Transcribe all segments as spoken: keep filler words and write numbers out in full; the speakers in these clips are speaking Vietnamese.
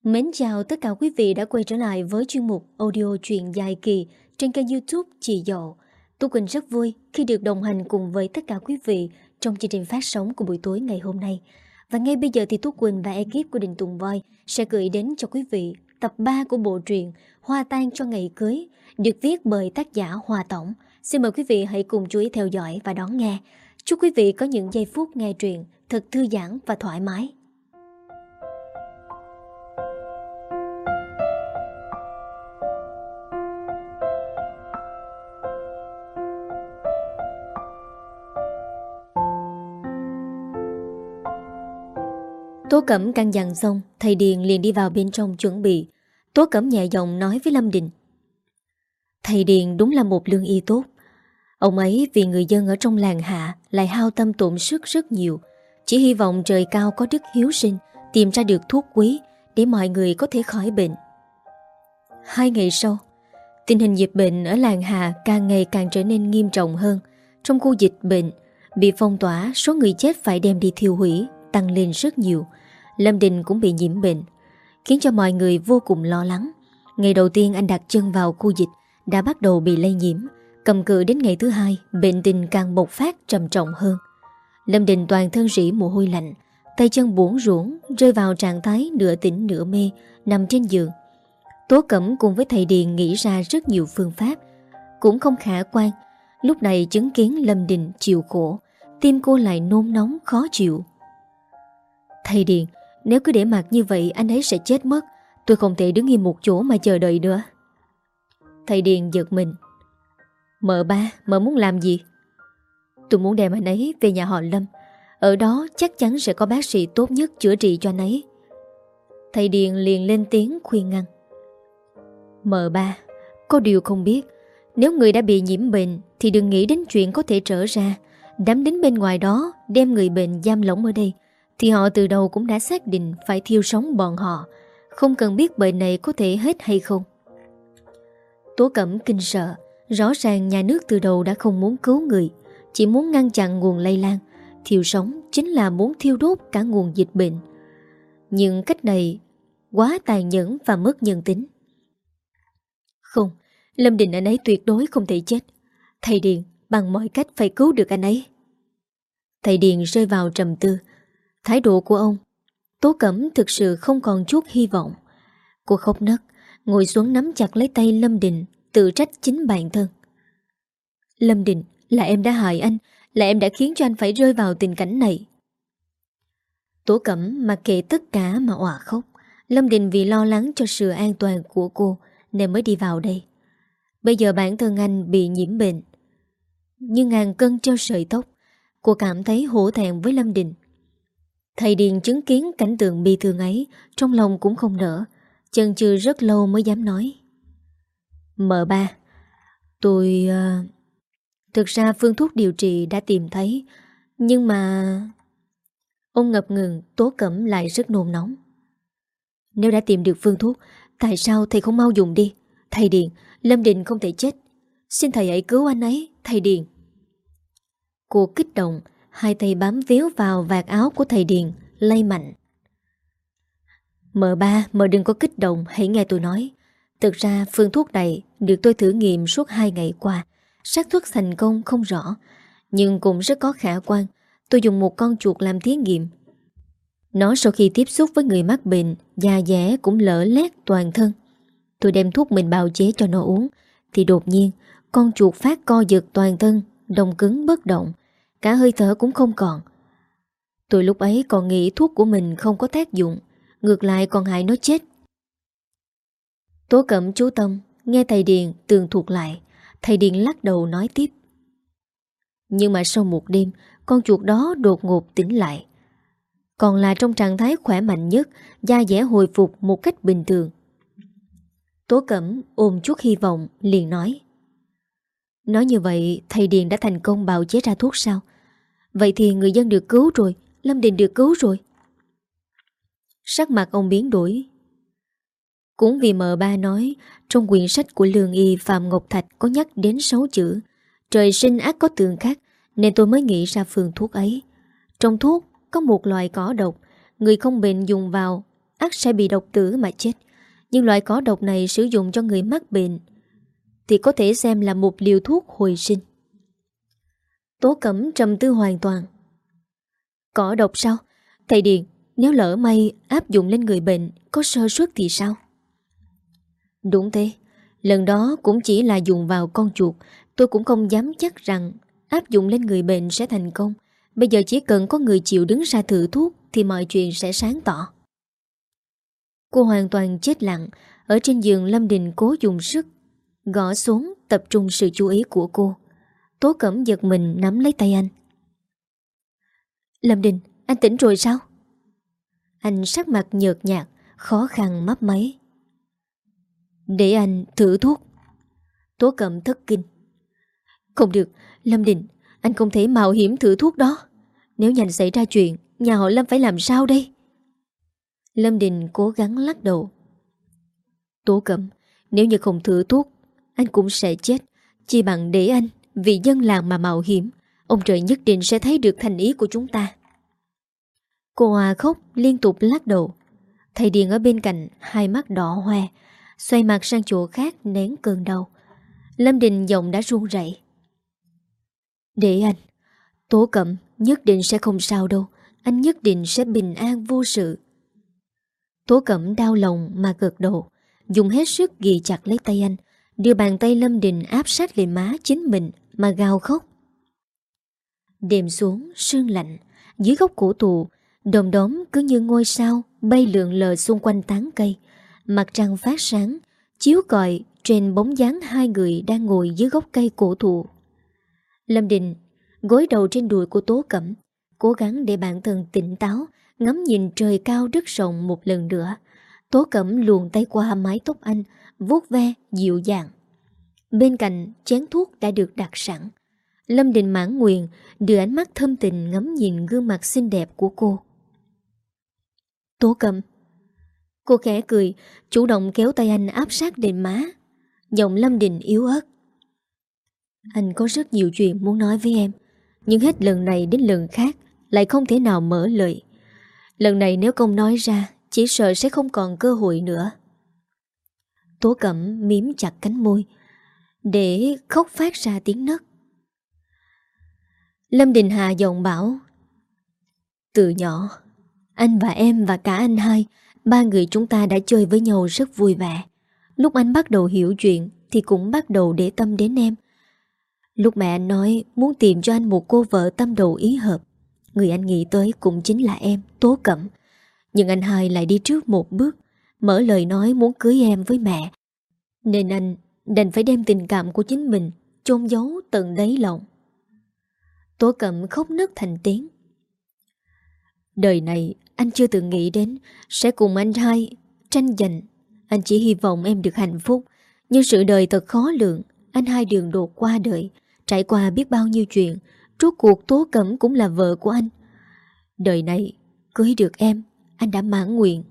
Mến chào tất cả quý vị đã quay trở lại với chuyên mục audio truyện dài kỳ trên kênh YouTube Chị Dậu. Tú Quỳnh rất vui khi được đồng hành cùng với tất cả quý vị trong chương trình phát sóng của buổi tối ngày hôm nay. Và ngay bây giờ thì Tú Quỳnh và ekip của Đình Tùng Voi sẽ gửi đến cho quý vị tập ba của bộ truyện Hoa Tan cho ngày cưới, được viết bởi tác giả Hoa Tổng. Xin mời quý vị hãy cùng chú ý theo dõi và đón nghe. Chúc quý vị có những giây phút nghe truyện thật thư giãn và thoải mái. Tố Cẩm căn dặn xong, thầy Điền liền đi vào bên trong chuẩn bị. Tố Cẩm nhẹ giọng nói với Lâm Đình: Thầy Điền đúng là một lương y tốt. Ông ấy vì người dân ở trong làng hạ lại hao tâm tổn sức rất nhiều. Chỉ hy vọng trời cao có đức hiếu sinh, tìm ra được thuốc quý để mọi người có thể khỏi bệnh. Hai ngày sau, tình hình dịch bệnh ở làng hạ càng ngày càng trở nên nghiêm trọng hơn. Trong khu dịch bệnh bị phong tỏa, số người chết phải đem đi thiêu hủy tăng lên rất nhiều. Lâm Đình cũng bị nhiễm bệnh, khiến cho mọi người vô cùng lo lắng. Ngày đầu tiên anh đặt chân vào khu dịch đã bắt đầu bị lây nhiễm. Cầm cự đến ngày thứ hai, bệnh tình càng bộc phát trầm trọng hơn. Lâm Đình toàn thân rỉ mồ hôi lạnh, tay chân buồn rũn, rơi vào trạng thái nửa tỉnh nửa mê, nằm trên giường. Tố Cẩm cùng với thầy Điền nghĩ ra rất nhiều phương pháp, cũng không khả quan. Lúc này chứng kiến Lâm Đình chịu khổ, tim cô lại nôn nóng khó chịu. Thầy Điền, nếu cứ để mặc như vậy anh ấy sẽ chết mất. Tôi không thể đứng im một chỗ mà chờ đợi nữa. Thầy Điền giật mình. Mợ ba, mợ muốn làm gì? Tôi muốn đem anh ấy về nhà họ Lâm. Ở đó chắc chắn sẽ có bác sĩ tốt nhất chữa trị cho anh ấy. Thầy Điền liền lên tiếng khuyên ngăn. Mợ ba, có điều không biết, nếu người đã bị nhiễm bệnh thì đừng nghĩ đến chuyện có thể trở ra. Đám lính bên ngoài đó đem người bệnh giam lỏng ở đây thì họ từ đầu cũng đã xác định phải thiêu sống bọn họ, không cần biết bệnh này có thể hết hay không. Tố Cẩm kinh sợ. Rõ ràng nhà nước từ đầu đã không muốn cứu người, chỉ muốn ngăn chặn nguồn lây lan. Thiêu sống chính là muốn thiêu đốt cả nguồn dịch bệnh. Nhưng cách này quá tàn nhẫn và mất nhân tính. Không, Lâm Đình anh ấy tuyệt đối không thể chết. Thầy Điền, bằng mọi cách phải cứu được anh ấy. Thầy Điền rơi vào trầm tư. Thái độ của ông, Tố Cẩm thực sự không còn chút hy vọng. Cô khóc nấc, ngồi xuống nắm chặt lấy tay Lâm Đình, tự trách chính bản thân. Lâm Đình, là em đã hại anh, là em đã khiến cho anh phải rơi vào tình cảnh này. Tố Cẩm mặc kệ tất cả mà òa khóc. Lâm Đình vì lo lắng cho sự an toàn của cô nên mới đi vào đây. Bây giờ bản thân anh bị nhiễm bệnh, như ngàn cân treo sợi tóc. Cô cảm thấy hổ thẹn với Lâm Đình. Thầy Điền chứng kiến cảnh tượng bi thương ấy, trong lòng cũng không nỡ, chần chừ rất lâu mới dám nói. Mợ ba, tôi... Uh... Thực ra phương thuốc điều trị đã tìm thấy, nhưng mà... Ông ngập ngừng. Tố Cẩm lại rất nôn nóng. Nếu đã tìm được phương thuốc, tại sao thầy không mau dùng đi? Thầy Điền, Lâm Đình không thể chết. Xin thầy hãy cứu anh ấy, thầy Điền. Cô kích động, hai tay bám víu vào vạt áo của thầy Điền, lay mạnh. Mợ ba, mợ đừng có kích động, hãy nghe tôi nói. Thực ra phương thuốc này được tôi thử nghiệm suốt hai ngày qua. Xác suất thành công không rõ, nhưng cũng rất có khả quan. Tôi dùng một con chuột làm thí nghiệm. Nó sau khi tiếp xúc với người mắc bệnh, da dẻ cũng lở loét toàn thân. Tôi đem thuốc mình bào chế cho nó uống, thì đột nhiên con chuột phát co giật toàn thân, đông cứng bất động, cả hơi thở cũng không còn. Tôi lúc ấy còn nghĩ thuốc của mình không có tác dụng, ngược lại còn hại nó chết. Tố Cẩm chú tâm nghe thầy Điền tường thuật lại. Thầy Điền lắc đầu nói tiếp. Nhưng mà sau một đêm, con chuột đó đột ngột tỉnh lại, còn là trong trạng thái khỏe mạnh nhất, da dẻ hồi phục một cách bình thường. Tố Cẩm ôm chút hy vọng liền nói. Nói như vậy thầy Điền đã thành công bào chế ra thuốc sao? Vậy thì người dân được cứu rồi, Lâm Đình được cứu rồi. Sắc mặt ông biến đổi. Cũng vì mợ ba nói trong quyển sách của lương y Phạm Ngọc Thạch có nhắc đến sáu chữ trời sinh ác có tường khắc, nên tôi mới nghĩ ra phương thuốc ấy. Trong thuốc có một loại cỏ độc, người không bệnh dùng vào ắt sẽ bị độc tử mà chết. Nhưng loại cỏ độc này sử dụng cho người mắc bệnh thì có thể xem là một liều thuốc hồi sinh. Tố Cẩm trầm tư hoàn toàn. Cỏ độc sao? Thầy Điền, nếu lỡ may áp dụng lên người bệnh có sơ suất thì sao? Đúng thế. Lần đó cũng chỉ là dùng vào con chuột. Tôi cũng không dám chắc rằng áp dụng lên người bệnh sẽ thành công. Bây giờ chỉ cần có người chịu đứng ra thử thuốc thì mọi chuyện sẽ sáng tỏ. Cô hoàn toàn chết lặng. Ở trên giường, Lâm Đình cố dùng sức gõ xuống, tập trung sự chú ý của cô. Tố Cẩm giật mình nắm lấy tay anh. Lâm Đình, anh tỉnh rồi sao? Anh sắc mặt nhợt nhạt, khó khăn mấp máy. Để anh thử thuốc. Tố Cẩm thất kinh. Không được, Lâm Đình, anh không thể mạo hiểm thử thuốc đó. Nếu nhanh xảy ra chuyện, nhà họ Lâm phải làm sao đây? Lâm Đình cố gắng lắc đầu. Tố Cẩm, nếu như không thử thuốc, anh cũng sẽ chết. Chỉ bằng để anh vì dân làng mà mạo hiểm. Ông trời nhất định sẽ thấy được thành ý của chúng ta. Cô Hòa khóc liên tục lắc đầu. Thầy Điền ở bên cạnh, hai mắt đỏ hoe, xoay mặt sang chỗ khác nén cơn đau. Lâm Đình giọng đã run rẩy. Để anh, Tố Cẩm nhất định sẽ không sao đâu. Anh nhất định sẽ bình an vô sự. Tố Cẩm đau lòng mà gật đầu, dùng hết sức ghì chặt lấy tay anh, đưa bàn tay Lâm Đình áp sát lên má chính mình mà gào khóc. Đêm xuống sương lạnh, dưới gốc cổ thụ, đom đóm cứ như ngôi sao bay lượn lờ xung quanh tán cây. Mặt trăng phát sáng, chiếu cọi trên bóng dáng hai người đang ngồi dưới gốc cây cổ thụ. Lâm Đình gối đầu trên đùi của Tố Cẩm, cố gắng để bản thân tỉnh táo, ngắm nhìn trời cao đất rộng một lần nữa. Tố Cẩm luồn tay qua mái tóc anh, vuốt ve dịu dàng. Bên cạnh chén thuốc đã được đặt sẵn. Lâm Đình mãn nguyện đưa ánh mắt thâm tình ngắm nhìn gương mặt xinh đẹp của cô. Tố Cẩm. Cô khẽ cười, chủ động kéo tay anh áp sát lên má. Giọng Lâm Đình yếu ớt. Anh có rất nhiều chuyện muốn nói với em, nhưng hết lần này đến lần khác lại không thể nào mở lời. Lần này nếu không nói ra, chỉ sợ sẽ không còn cơ hội nữa. Tố Cẩm miếm chặt cánh môi để khóc phát ra tiếng nấc. Lâm Đình hạ giọng bảo. Từ nhỏ, anh và em và cả anh hai, ba người chúng ta đã chơi với nhau rất vui vẻ. Lúc anh bắt đầu hiểu chuyện thì cũng bắt đầu để tâm đến em. Lúc mẹ anh nói muốn tìm cho anh một cô vợ tâm đầu ý hợp, người anh nghĩ tới cũng chính là em, Tố Cẩm. Nhưng anh hai lại đi trước một bước, mở lời nói muốn cưới em với mẹ. Nên anh đành phải đem tình cảm của chính mình chôn giấu tận đáy lòng. Tố Cẩm khóc nức thành tiếng. Đời này anh chưa từng nghĩ đến sẽ cùng anh hai tranh giành. Anh chỉ hy vọng em được hạnh phúc. Nhưng sự đời thật khó lường. Anh hai đường đột qua đời, trải qua biết bao nhiêu chuyện. Rốt cuộc Tố Cẩm cũng là vợ của anh. Đời này cưới được em, anh đã mãn nguyện.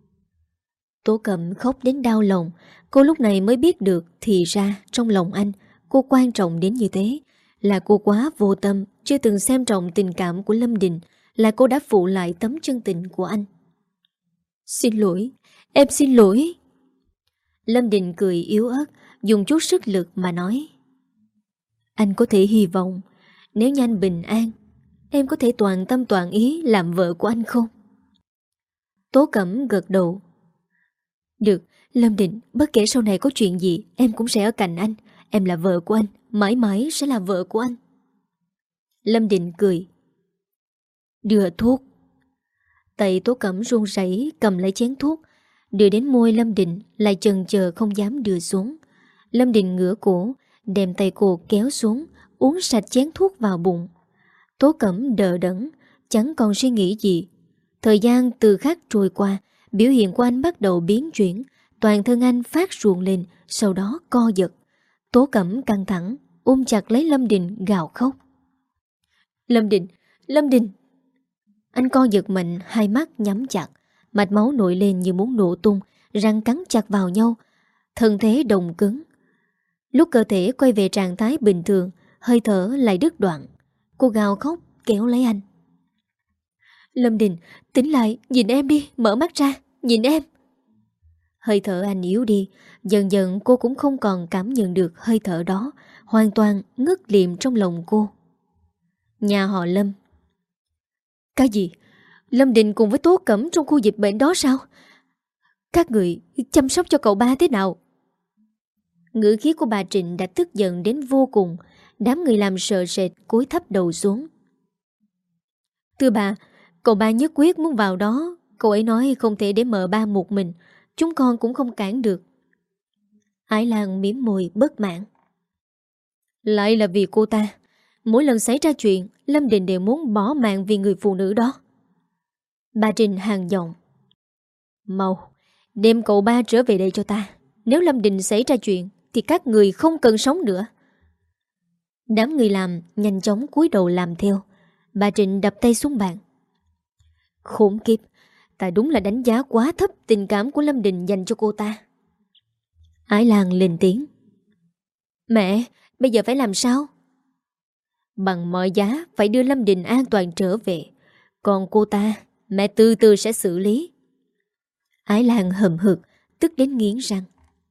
Tố Cẩm khóc đến đau lòng. Cô lúc này mới biết được thì ra trong lòng anh, cô quan trọng đến như thế. Là cô quá vô tâm, chưa từng xem trọng tình cảm của Lâm Đình. Là cô đã phụ lại tấm chân tình của anh. Xin lỗi, em xin lỗi. Lâm Đình cười yếu ớt, dùng chút sức lực mà nói. Anh có thể hy vọng nếu như anh bình an, em có thể toàn tâm toàn ý làm vợ của anh không? Tố Cẩm gật đầu. Được, Lâm Đình, bất kể sau này có chuyện gì, em cũng sẽ ở cạnh anh. Em là vợ của anh, mãi mãi sẽ là vợ của anh. Lâm Đình cười. Đưa thuốc. Tay Tố Cẩm run rẩy cầm lấy chén thuốc, đưa đến môi Lâm Đình, lại chần chờ không dám đưa xuống. Lâm Đình ngửa cổ, đem tay cô kéo xuống, uống sạch chén thuốc vào bụng. Tố Cẩm đờ đẫn, chẳng còn suy nghĩ gì. Thời gian từ khắc trôi qua, biểu hiện của anh bắt đầu biến chuyển. Toàn thân anh phát ruộng lên, sau đó co giật. Tố Cẩm căng thẳng, ôm chặt lấy Lâm Đình gào khóc. Lâm Đình, Lâm Đình. Anh co giật mạnh, hai mắt nhắm chặt, mạch máu nổi lên như muốn nổ tung, răng cắn chặt vào nhau, thân thế đồng cứng. Lúc cơ thể quay về trạng thái bình thường, hơi thở lại đứt đoạn. Cô gào khóc kéo lấy anh. Lâm Đình, tỉnh lại, nhìn em đi, mở mắt ra. nhìn em. Hơi thở anh yếu đi. Dần dần cô cũng không còn cảm nhận được hơi thở đó, hoàn toàn ngất liệm trong lòng cô. Nhà họ Lâm. Cái gì? Lâm Đình cùng với Tố Cẩm trong khu dịch bệnh đó sao? Các người chăm sóc cho cậu ba thế nào? Ngữ khí của bà Trịnh đã tức giận đến vô cùng. Đám người làm sợ sệt cúi thấp đầu xuống. Thưa bà, cậu ba nhất quyết muốn vào đó. Cậu ấy nói không thể để mợ ba một mình. Chúng con cũng không cản được. Ái Lan mím môi bất mãn. Lại là vì cô ta. Mỗi lần xảy ra chuyện, Lâm Đình đều muốn bỏ mạng vì người phụ nữ đó. Bà Trịnh hàng giọng. Mau, đem cậu ba trở về đây cho ta. Nếu Lâm Đình xảy ra chuyện thì các người không cần sống nữa. Đám người làm nhanh chóng cúi đầu làm theo. Bà Trịnh đập tay xuống bàn. Khốn kiếp, ta đúng là đánh giá quá thấp tình cảm của Lâm Đình dành cho cô ta. Ái Lan lên tiếng. Mẹ, bây giờ phải làm sao? Bằng mọi giá phải đưa Lâm Đình an toàn trở về. Còn cô ta, mẹ từ từ sẽ xử lý. Ái Lan hậm hực, tức đến nghiến răng.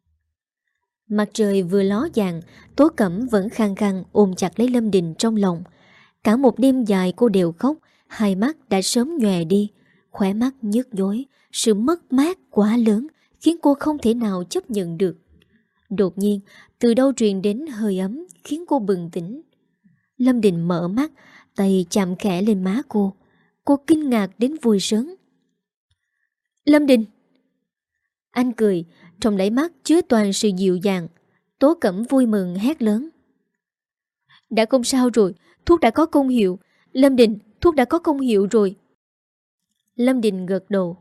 Mặt trời vừa ló dạng, Tố Cẩm vẫn khăng khăng ôm chặt lấy Lâm Đình trong lòng. Cả một đêm dài cô đều khóc, hai mắt đã sớm nhòe đi, khóe mắt nhức nhối. Sự mất mát quá lớn khiến cô không thể nào chấp nhận được. Đột nhiên, từ đâu truyền đến hơi ấm khiến cô bừng tỉnh. Lâm Đình mở mắt, tay chạm khẽ lên má cô. Cô kinh ngạc đến vui sướng. Lâm Đình! Anh cười, trong đáy mắt chứa toàn sự dịu dàng. Tố Cẩm vui mừng hét lớn. Đã không sao rồi, thuốc đã có công hiệu. Lâm Đình, thuốc đã có công hiệu rồi. Lâm Đình gật đầu.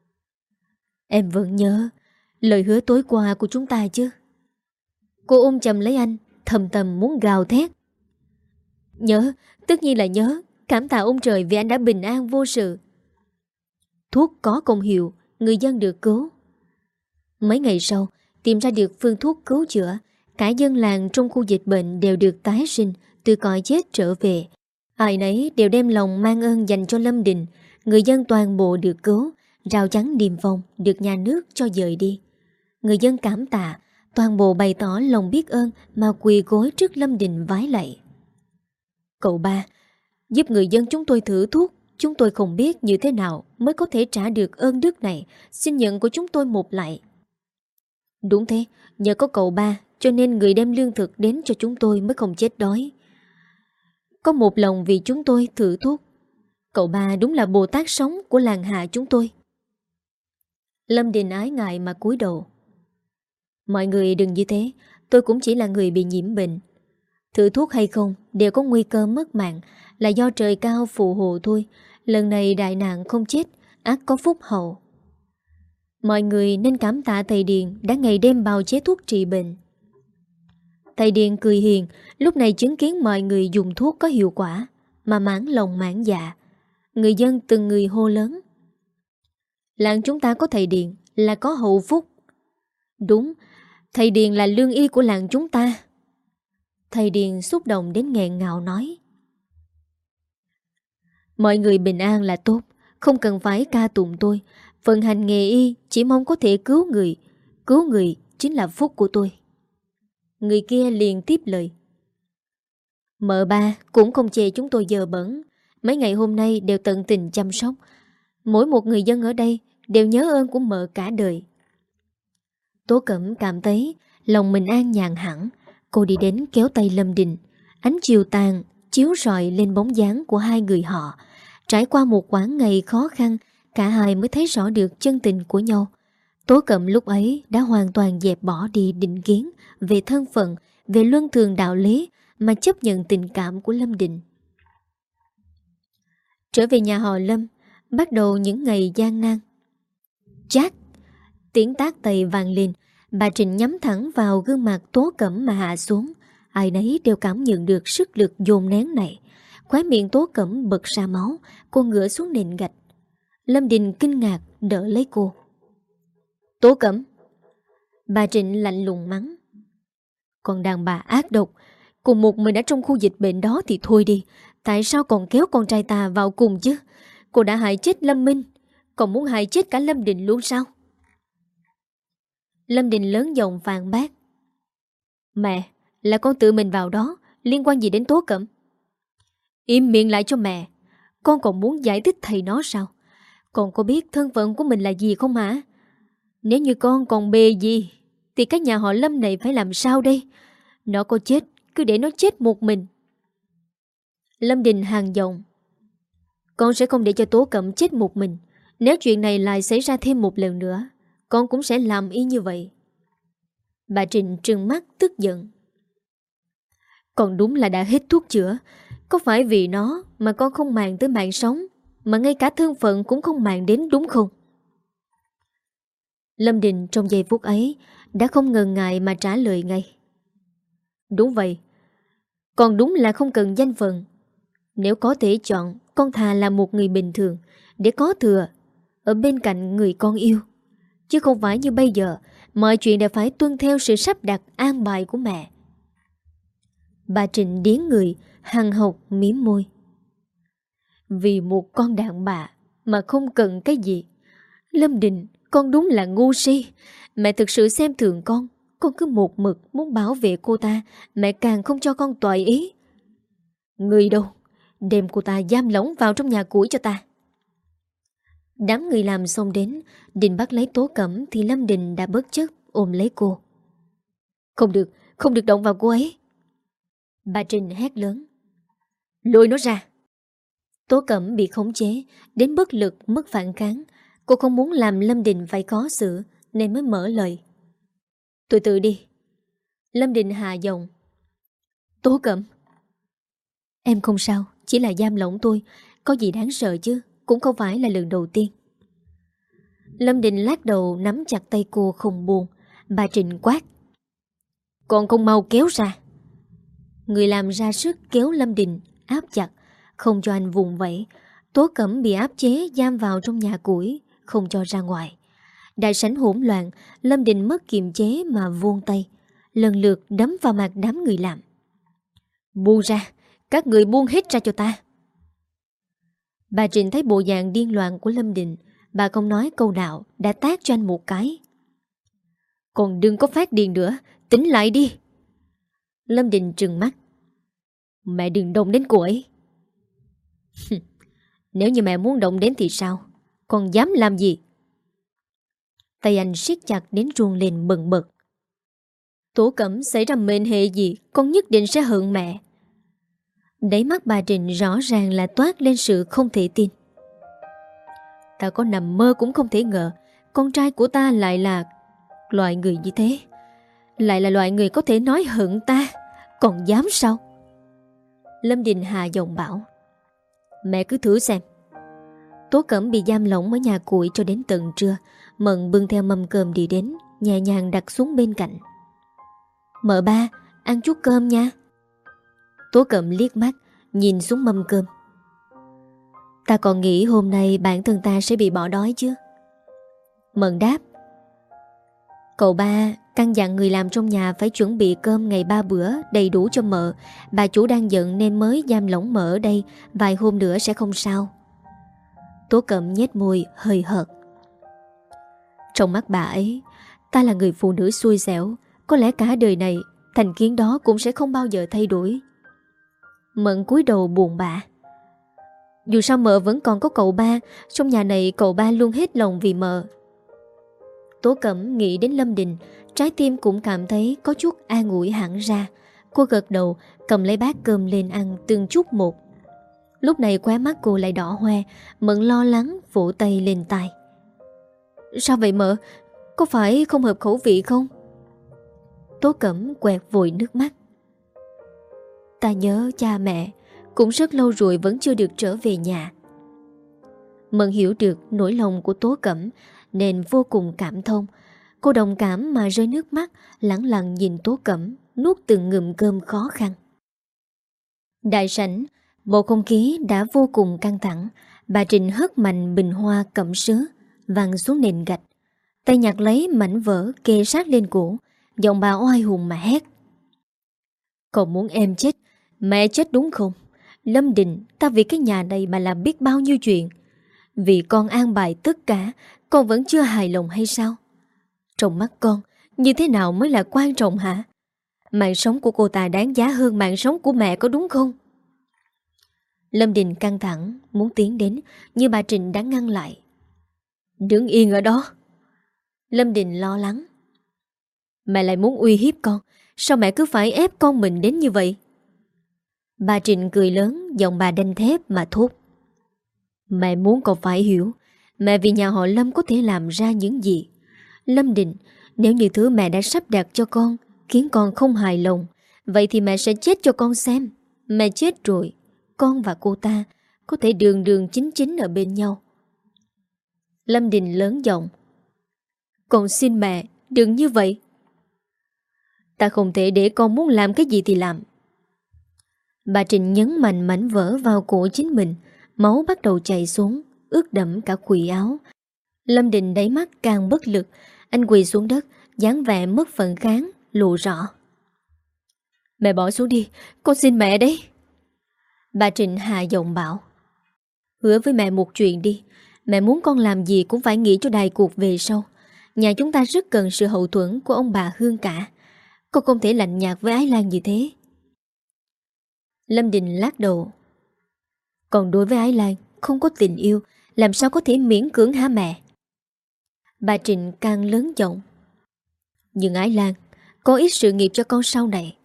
Em vẫn nhớ lời hứa tối qua của chúng ta chứ? Cô ôm chầm lấy anh, thầm thầm muốn gào thét. Nhớ, tất nhiên là nhớ. Cảm tạ ông trời vì anh đã bình an vô sự. Thuốc có công hiệu, người dân được cứu. Mấy ngày sau, tìm ra được phương thuốc cứu chữa. Cả dân làng trong khu dịch bệnh đều được tái sinh, từ cõi chết trở về. Ai nấy đều đem lòng mang ơn dành cho Lâm Đình. Người dân toàn bộ được cứu, rào chắn niềm vong được nhà nước cho dời đi. Người dân cảm tạ, toàn bộ bày tỏ lòng biết ơn mà quỳ gối trước Lâm Đình vái lạy. Cậu ba, giúp người dân chúng tôi thử thuốc. Chúng tôi không biết như thế nào mới có thể trả được ơn đức này. Xin nhận của chúng tôi một lại. Đúng thế, nhờ có cậu ba cho nên người đem lương thực đến cho chúng tôi mới không chết đói. Có một lòng vì chúng tôi thử thuốc. Cậu ba đúng là Bồ Tát sống của làng hạ chúng tôi. Lâm Đình ái ngại mà cúi đầu. Mọi người đừng như thế. Tôi cũng chỉ là người bị nhiễm bệnh. Thử thuốc hay không đều có nguy cơ mất mạng, là do trời cao phù hộ thôi. Lần này đại nạn không chết, ắt có phúc hậu. Mọi người nên cảm tạ thầy Điền đã ngày đêm bào chế thuốc trị bệnh. Thầy Điền cười hiền, lúc này chứng kiến mọi người dùng thuốc có hiệu quả mà mãn lòng mãn dạ. Người dân từng người hô lớn. Làng chúng ta có thầy Điền là có hậu phúc. Đúng, thầy Điền là lương y của làng chúng ta. Thầy Điền xúc động đến nghẹn ngào nói. Mọi người bình an là tốt, không cần phải ca tụng tôi. Phần hành nghề y chỉ mong có thể cứu người. Cứu người chính là phúc của tôi. Người kia liền tiếp lời. Mợ ba cũng không chê chúng tôi dơ bẩn. Mấy ngày hôm nay đều tận tình chăm sóc. Mỗi một người dân ở đây đều nhớ ơn của mợ cả đời. Tố Cẩm cảm thấy lòng mình an nhàn hẳn. Cô đi đến kéo tay Lâm Đình. Ánh chiều tàn chiếu rọi lên bóng dáng của hai người họ. Trải qua một quãng ngày khó khăn, cả hai mới thấy rõ được chân tình của nhau. Tố Cẩm lúc ấy đã hoàn toàn dẹp bỏ đi định kiến về thân phận, về luân thường đạo lý mà chấp nhận tình cảm của Lâm Đình. Trở về nhà họ Lâm, bắt đầu những ngày gian nan. Chát! Tiếng tác tay vang lên, bà Trịnh nhắm thẳng vào gương mặt Tố Cẩm mà hạ xuống. Ai nấy đều cảm nhận được sức lực dồn nén này. Khóe miệng Tố Cẩm bật ra máu, cô ngửa xuống nền gạch. Lâm Đình kinh ngạc đỡ lấy cô. Tố Cẩm! Bà Trịnh lạnh lùng mắng. Còn đàn bà ác độc, cùng một mình ở trong khu dịch bệnh đó thì thôi đi. Tại sao còn kéo con trai ta vào cùng chứ? Cô đã hại chết Lâm Minh. Còn muốn hại chết cả Lâm Đình luôn sao? Lâm Đình lớn giọng phàn bác. Mẹ, là con tự mình vào đó, liên quan gì đến Tố Cẩm? Im miệng lại cho mẹ. Con còn muốn giải thích thầy nó sao? Con có biết thân phận của mình là gì không hả? Nếu như con còn bề gì thì cái nhà họ Lâm này phải làm sao đây? Nó có chết, cứ để nó chết một mình. Lâm Đình hàng giọng. Con sẽ không để cho Tố Cẩm chết một mình. Nếu chuyện này lại xảy ra thêm một lần nữa, con cũng sẽ làm y như vậy. Bà Trịnh trừng mắt tức giận. Còn đúng là đã hết thuốc chữa. Có phải vì nó mà con không màng tới mạng sống, mà ngay cả thân phận cũng không màng đến đúng không? Lâm Đình trong giây phút ấy đã không ngần ngại mà trả lời ngay. Đúng vậy. Còn đúng là không cần danh phận. Nếu có thể chọn, con thà là một người bình thường để có thừa ở bên cạnh người con yêu. Chứ không phải như bây giờ, mọi chuyện đều phải tuân theo sự sắp đặt an bài của mẹ. Bà Trịnh điến người, hằng hộc mím môi. Vì một con đàn bà mà không cần cái gì. Lâm Đình, con đúng là ngu si. Mẹ thực sự xem thường con. Con cứ một mực muốn bảo vệ cô ta. Mẹ càng không cho con toại ý. Người đâu? Đem cô ta giam lỏng vào trong nhà củi cho ta. Đám người làm xong đến, định bắt lấy Tố Cẩm thì Lâm Đình đã bất chấp ôm lấy cô. Không được, không được động vào cô ấy. Bà Trinh hét lớn. Lôi nó ra. Tố Cẩm bị khống chế, đến bất lực mất phản kháng. Cô không muốn làm Lâm Đình phải khó xử nên mới mở lời. Tôi tự đi. Lâm Đình hạ giọng. Tố Cẩm, em không sao, chỉ là giam lỏng tôi. Có gì đáng sợ chứ, cũng không phải là lần đầu tiên. Lâm Đình lắc đầu nắm chặt tay cô không buông. Bà Trịnh quát. Còn không mau kéo ra. Người làm ra sức kéo Lâm Đình áp chặt, không cho anh vùng vẫy. Tố Cẩm bị áp chế giam vào trong nhà củi, không cho ra ngoài. Đại sảnh hỗn loạn, Lâm Đình mất kiềm chế mà vuông tay, lần lượt đấm vào mặt đám người làm. Buông ra, các người buông hết ra cho ta. Bà Trịnh thấy bộ dạng điên loạn của Lâm Đình, bà không nói câu nào đã tát cho anh một cái. Còn đừng có phát điên nữa, tỉnh lại đi. Lâm Đình trừng mắt. Mẹ đừng động đến cô ấy. Nếu như mẹ muốn động đến thì sao? Còn dám làm gì? Tay anh siết chặt đến ruông lên bần bật. Tố Cẩm xảy ra mệnh hệ gì, con nhất định sẽ hận mẹ. Đáy mắt bà Trịnh rõ ràng là toát lên sự không thể tin. Ta có nằm mơ cũng không thể ngờ con trai của ta lại là loại người như thế. Lại là loại người có thể nói hận ta. Còn dám sao? Lâm Đình hạ giọng bảo. Mẹ cứ thử xem. Tố Cẩm bị giam lỏng ở nhà củi cho đến tận trưa. Mận bưng theo mâm cơm đi đến, nhẹ nhàng đặt xuống bên cạnh. Mợ ba, ăn chút cơm nha. Tố Cẩm liếc mắt, nhìn xuống mâm cơm. Ta còn nghĩ hôm nay bản thân ta sẽ bị bỏ đói chứ. Mận đáp. Cậu ba căn dặn người làm trong nhà phải chuẩn bị cơm ngày ba bữa đầy đủ cho mợ. Bà chủ đang giận nên mới giam lỏng mợ ở đây, vài hôm nữa sẽ không sao. Tố Cẩm nhếch môi hơi hợt. Trong mắt bà ấy, ta là người phụ nữ xui xẻo. Có lẽ cả đời này thành kiến đó cũng sẽ không bao giờ thay đổi. Mận cúi đầu buồn bã. Dù sao mợ vẫn còn có cậu ba. Trong nhà này cậu ba luôn hết lòng vì mợ. Tố Cẩm nghĩ đến Lâm Đình, trái tim cũng cảm thấy có chút an ủi hẳn ra. Cô gật đầu, cầm lấy bát cơm lên ăn từng chút một. Lúc này khóe mắt cô lại đỏ hoe. Mận lo lắng vỗ tay lên tai. Sao vậy mợ? Có phải không hợp khẩu vị không? Tố Cẩm quẹt vội nước mắt. Ta nhớ cha mẹ, cũng rất lâu rồi vẫn chưa được trở về nhà. Mận hiểu được nỗi lòng của Tố Cẩm nên vô cùng cảm thông. Cô đồng cảm mà rơi nước mắt, lẳng lặng nhìn Tố Cẩm nuốt từng ngụm cơm khó khăn. Đại sảnh, bầu không khí đã vô cùng căng thẳng. Bà Trịnh hất mạnh bình hoa cẩm sứ văng xuống nền gạch, tay nhặt lấy mảnh vỡ kê sát lên cổ, giọng bà oai hùng mà hét. Cậu muốn em chết, mẹ chết đúng không? Lâm Đình, ta vì cái nhà này mà làm biết bao nhiêu chuyện. Vì con an bài tất cả, con vẫn chưa hài lòng hay sao? Trong mắt con, như thế nào mới là quan trọng hả? Mạng sống của cô ta đáng giá hơn mạng sống của mẹ có đúng không? Lâm Đình căng thẳng, muốn tiến đến, nhưng bà Trịnh đã ngăn lại. Đứng yên ở đó. Lâm Đình lo lắng. Mẹ lại muốn uy hiếp con, sao mẹ cứ phải ép con mình đến như vậy? Bà Trịnh cười lớn, giọng bà đanh thép mà thốt. Mẹ muốn con phải hiểu, mẹ vì nhà họ Lâm có thể làm ra những gì. Lâm Đình, nếu như thứ mẹ đã sắp đặt cho con khiến con không hài lòng, vậy thì mẹ sẽ chết cho con xem. Mẹ chết rồi, con và cô ta có thể đường đường chính chính ở bên nhau. Lâm Đình lớn giọng. Con xin mẹ, đừng như vậy. Ta không thể để con muốn làm cái gì thì làm. Bà Trịnh nhấn mạnh mảnh vỡ vào cổ chính mình. Máu bắt đầu chảy xuống, ướt đẫm cả quần áo. Lâm Đình đáy mắt càng bất lực. Anh quỳ xuống đất, dáng vẻ mất phận kháng, lộ rõ. Mẹ bỏ xuống đi, con xin mẹ đấy. Bà Trịnh hạ giọng bảo. Hứa với mẹ một chuyện đi. Mẹ muốn con làm gì cũng phải nghĩ cho đại cuộc về sau. Nhà chúng ta rất cần sự hậu thuẫn của ông bà Hương cả. Con không thể lạnh nhạt với Ái Lan như thế. Lâm Đình lắc đầu. Còn đối với Ái Lan, không có tình yêu, làm sao có thể miễn cưỡng hả mẹ? Bà Trịnh càng lớn giọng. Nhưng Ái Lan, có ít sự nghiệp cho con sau này.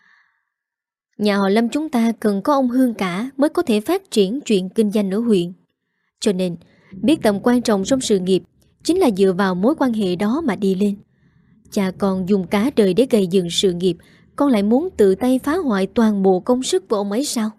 Nhà họ Lâm chúng ta cần có ông Hương cả mới có thể phát triển chuyện kinh doanh ở huyện. Cho nên, biết tầm quan trọng trong sự nghiệp chính là dựa vào mối quan hệ đó mà đi lên. Cha con dùng cả đời để gây dựng sự nghiệp, con lại muốn tự tay phá hoại toàn bộ công sức của ông ấy sao?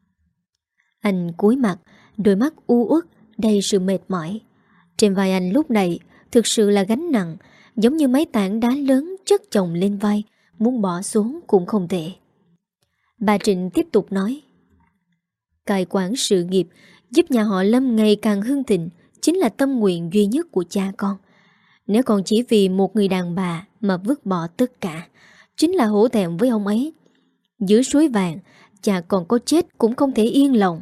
Anh cúi mặt, đôi mắt u uất đầy sự mệt mỏi. Trên vai anh lúc này thực sự là gánh nặng, giống như mấy tảng đá lớn chất chồng lên vai, muốn bỏ xuống cũng không thể. Bà Trịnh tiếp tục nói. Cai quản sự nghiệp, giúp nhà họ Lâm ngày càng hưng thịnh chính là tâm nguyện duy nhất của cha con. Nếu con chỉ vì một người đàn bà mà vứt bỏ tất cả, chính là hổ thẹn với ông ấy. Dưới suối vàng, cha còn có chết cũng không thể yên lòng.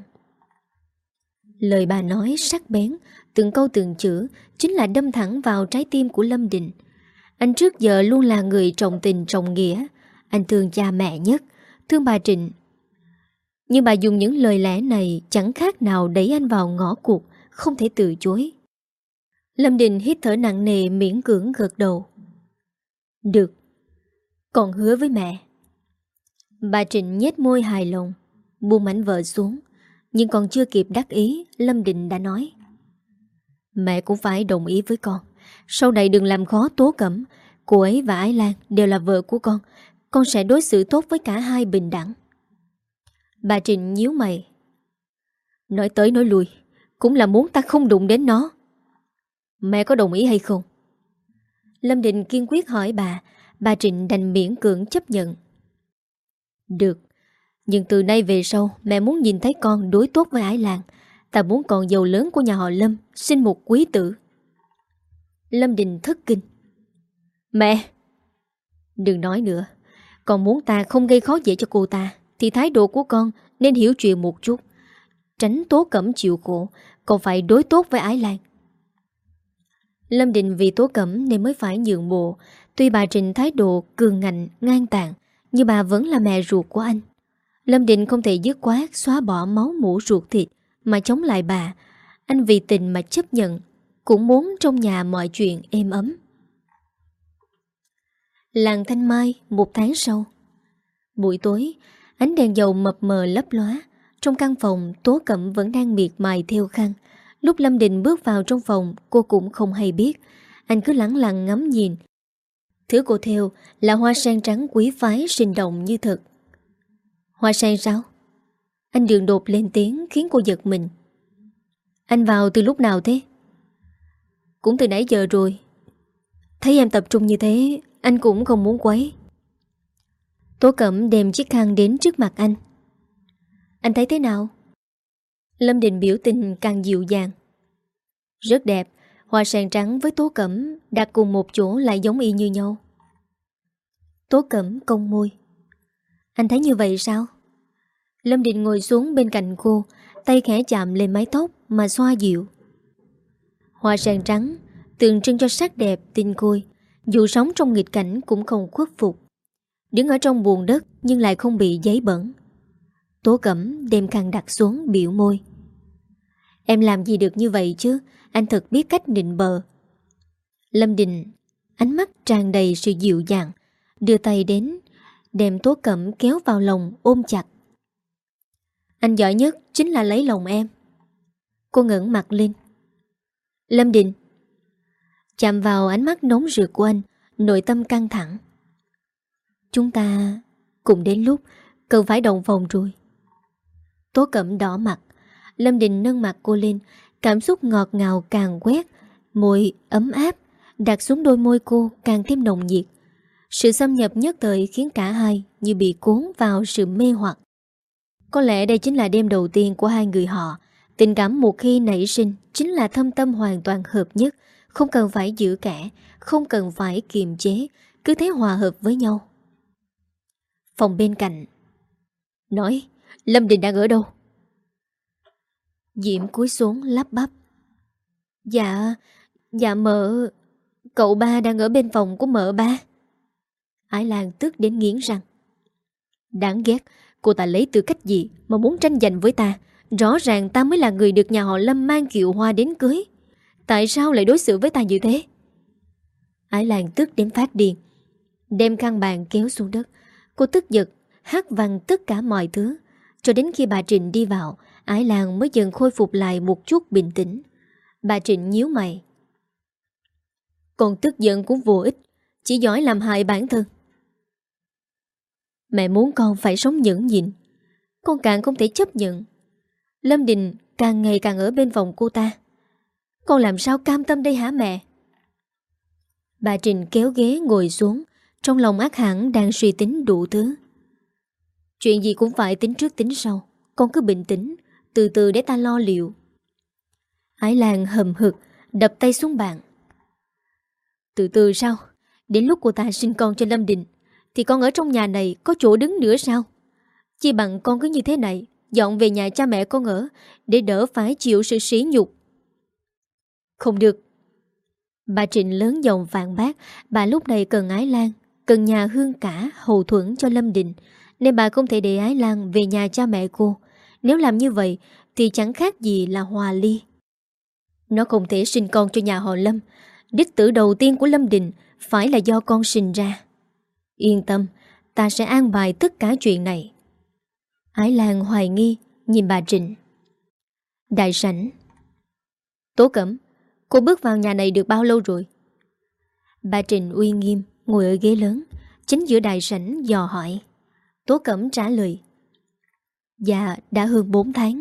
Lời bà nói sắc bén, từng câu từng chữ chính là đâm thẳng vào trái tim của Lâm Đình. Anh trước giờ luôn là người trọng tình trọng nghĩa. Anh thương cha mẹ nhất, thương bà Trịnh. Nhưng bà dùng những lời lẽ này chẳng khác nào đẩy anh vào ngõ cụt, không thể từ chối. Lâm Đình hít thở nặng nề, miễn cưỡng gật đầu. Được, còn hứa với mẹ. Bà Trịnh nhếch môi hài lòng, buông mảnh vợ xuống. Nhưng còn chưa kịp đắc ý, Lâm Đình đã nói. Mẹ cũng phải đồng ý với con. Sau này đừng làm khó Tố Cẩm. Cô ấy và Ái Lan đều là vợ của con. Con sẽ đối xử tốt với cả hai bình đẳng. Bà Trịnh nhíu mày. Nói tới nói lui, cũng là muốn ta không đụng đến nó. Mẹ có đồng ý hay không? Lâm Đình kiên quyết hỏi bà. Bà Trịnh đành miễn cưỡng chấp nhận. Được. Nhưng từ nay về sau, mẹ muốn nhìn thấy con đối tốt với Ái Lan. Ta muốn con dâu lớn của nhà họ Lâm sinh một quý tử. Lâm Đình thất kinh. Mẹ! Đừng nói nữa. Con muốn ta không gây khó dễ cho cô ta, thì thái độ của con nên hiểu chuyện một chút. Tránh Tố Cẩm chịu khổ, còn phải đối tốt với Ái Lan. Lâm Đình vì Tố Cẩm nên mới phải nhượng bộ. Tuy bà Trịnh thái độ cường ngạnh, ngang tàn, nhưng bà vẫn là mẹ ruột của anh. Lâm Đình không thể dứt khoát xóa bỏ máu mủ ruột thịt mà chống lại bà. Anh vì tình mà chấp nhận, cũng muốn trong nhà mọi chuyện êm ấm. Làng Thanh Mai một tháng sau. Buổi tối, ánh đèn dầu mập mờ lấp lóa. Trong căn phòng, Tố Cẩm vẫn đang miệt mài thêu khăn. Lúc Lâm Đình bước vào trong phòng, cô cũng không hay biết. Anh cứ lẳng lặng ngắm nhìn. Thứ cô thêu là hoa sen trắng quý phái sinh động như thật. Hoa sen sao? Anh Đường đột lên tiếng khiến cô giật mình. Anh vào từ lúc nào thế? Cũng từ nãy giờ rồi. Thấy em tập trung như thế, anh cũng không muốn quấy. Tố Cẩm đem chiếc khăn đến trước mặt anh. Anh thấy thế nào? Lâm Đình biểu tình càng dịu dàng. Rất đẹp. Hoa sen trắng với Tố Cẩm đặt cùng một chỗ lại giống y như nhau. Tố Cẩm cong môi. Anh thấy như vậy sao? Lâm Đình ngồi xuống bên cạnh cô, tay khẽ chạm lên mái tóc mà xoa dịu. Hoa sen trắng tượng trưng cho sắc đẹp tinh khôi, dù sống trong nghịch cảnh cũng không khuất phục. Đứng ở trong bùn đất nhưng lại không bị giấy bẩn. Tố Cẩm đem khăn đặt xuống, biểu môi. Em làm gì được như vậy chứ, anh thật biết cách nịnh bợ. Lâm Đình ánh mắt tràn đầy sự dịu dàng, đưa tay đến, đem Tố Cẩm kéo vào lòng ôm chặt. Anh giỏi nhất chính là lấy lòng em. Cô ngẩng mặt lên. Lâm Đình. Chạm vào ánh mắt nóng rực của anh, nội tâm căng thẳng. Chúng ta cũng đến lúc cần phải động phòng rồi. Tố Cẩm đỏ mặt. Lâm Đình nâng mặt cô lên, cảm xúc ngọt ngào càng quét, môi ấm áp đặt xuống đôi môi cô càng thêm nồng nhiệt. Sự xâm nhập nhất thời khiến cả hai như bị cuốn vào sự mê hoặc. Có lẽ đây chính là đêm đầu tiên của hai người họ. Tình cảm một khi nảy sinh chính là thâm tâm hoàn toàn hợp nhất, không cần phải giữ kẻ, không cần phải kiềm chế, cứ thế hòa hợp với nhau. Phòng bên cạnh. Nói, Lâm Đình đang ở đâu? Diễm cúi xuống lắp bắp. Dạ, dạ mợ, cậu ba đang ở bên phòng của mợ ba. Ái Lan tức đến nghiến răng. Đáng ghét, cô ta lấy tư cách gì mà muốn tranh giành với ta? Rõ ràng ta mới là người được nhà họ Lâm mang kiệu hoa đến cưới. Tại sao lại đối xử với ta như thế? Ái Lan tức đến phát điên, đem khăn bàn kéo xuống đất. Cô tức giật, hét vang tất cả mọi thứ. Cho đến khi bà Trịnh đi vào, Ái Lan mới dần khôi phục lại một chút bình tĩnh. Bà Trịnh nhíu mày. Còn tức giận cũng vô ích, chỉ giỏi làm hại bản thân. Mẹ muốn con phải sống nhẫn nhịn, con càng không thể chấp nhận. Lâm Đình càng ngày càng ở bên phòng cô ta. Con làm sao cam tâm đây hả mẹ? Bà Trịnh kéo ghế ngồi xuống, trong lòng ác hẳn đang suy tính đủ thứ. Chuyện gì cũng phải tính trước tính sau, con cứ bình tĩnh, từ từ để ta lo liệu. Ái Lan hầm hực đập tay xuống bàn. Từ từ sao? Đến lúc cô ta sinh con cho Lâm Đình thì con ở trong nhà này có chỗ đứng nữa sao? Chỉ bằng con cứ như thế này, dọn về nhà cha mẹ con ở, để đỡ phải chịu sự sỉ nhục. Không được. Bà Trịnh lớn giọng phản bác. Bà lúc này cần Ái Lan, cần nhà hương cả hậu thuẫn cho Lâm Đình, nên bà không thể để Ái Lan về nhà cha mẹ cô. Nếu làm như vậy thì chẳng khác gì là hòa ly. Nó không thể sinh con cho nhà họ Lâm. Đích tử đầu tiên của Lâm Đình phải là do con sinh ra. Yên tâm, ta sẽ an bài tất cả chuyện này. Ái Lan hoài nghi nhìn bà Trịnh. Đại sảnh. Tố Cẩm, cô bước vào nhà này được bao lâu rồi? Bà Trịnh uy nghiêm ngồi ở ghế lớn chính giữa đại sảnh dò hỏi. Tố Cẩm trả lời. Dạ, đã hơn bốn tháng.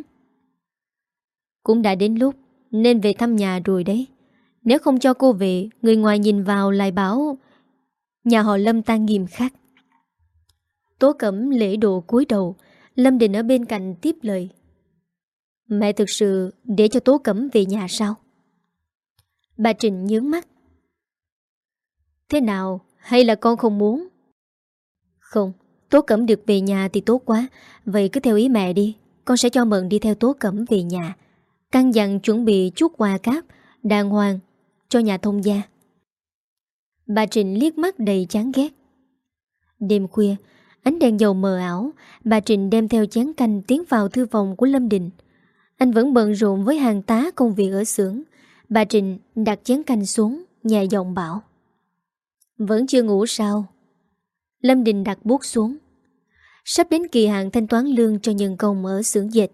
Cũng đã đến lúc nên về thăm nhà rồi đấy. Nếu không cho cô về, người ngoài nhìn vào lại bảo nhà họ Lâm ta nghiêm khắc. Tố Cẩm lễ độ cúi đầu. Lâm Đình ở bên cạnh tiếp lời. Mẹ thực sự để cho Tố Cẩm về nhà sao? Bà Trịnh nhướng mắt. Thế nào, hay là con không muốn? Không, Tố Cẩm được về nhà thì tốt quá. Vậy cứ theo ý mẹ đi. Con sẽ cho Mận đi theo Tố Cẩm về nhà, căn dặn chuẩn bị chút quà cáp đàng hoàng cho nhà thông gia. Bà Trịnh liếc mắt đầy chán ghét. Đêm khuya, ánh đèn dầu mờ ảo, bà Trịnh đem theo chén canh tiến vào thư phòng của Lâm Đình. Anh vẫn bận rộn với hàng tá công việc ở xưởng. Bà Trịnh đặt chén canh xuống, nhẹ giọng bảo. Vẫn chưa ngủ sao? Lâm Đình đặt bút xuống. Sắp đến kỳ hạn thanh toán lương cho nhân công ở xưởng dệt.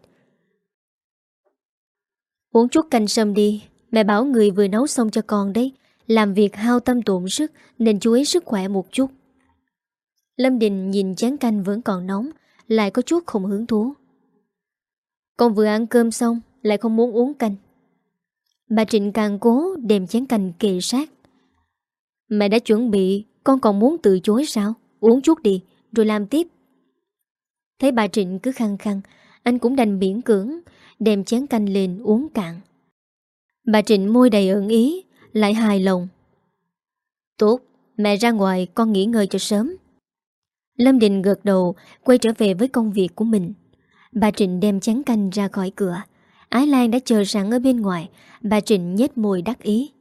Uống chút canh sâm đi. Mẹ bảo người vừa nấu xong cho con đấy. Làm việc hao tâm tổn sức nên chú ý sức khỏe một chút. Lâm Đình nhìn chén canh vẫn còn nóng, lại có chút không hứng thú. Con vừa ăn cơm xong lại không muốn uống canh. Bà Trịnh càng cố đem chén canh kề sát. Mẹ đã chuẩn bị, con còn muốn từ chối sao? Uống chút đi, rồi làm tiếp. Thấy bà Trịnh cứ khăng khăng, anh cũng đành miễn cưỡng đem chén canh lên uống cạn. Bà Trịnh môi đầy ẩn ý, lại hài lòng. Tốt, mẹ ra ngoài con nghỉ ngơi cho sớm. Lâm Đình gật đầu, quay trở về với công việc của mình. Bà Trịnh đem chén canh ra khỏi cửa. Ái Lan đã chờ sẵn ở bên ngoài. Bà Trịnh nhếch môi đắc ý.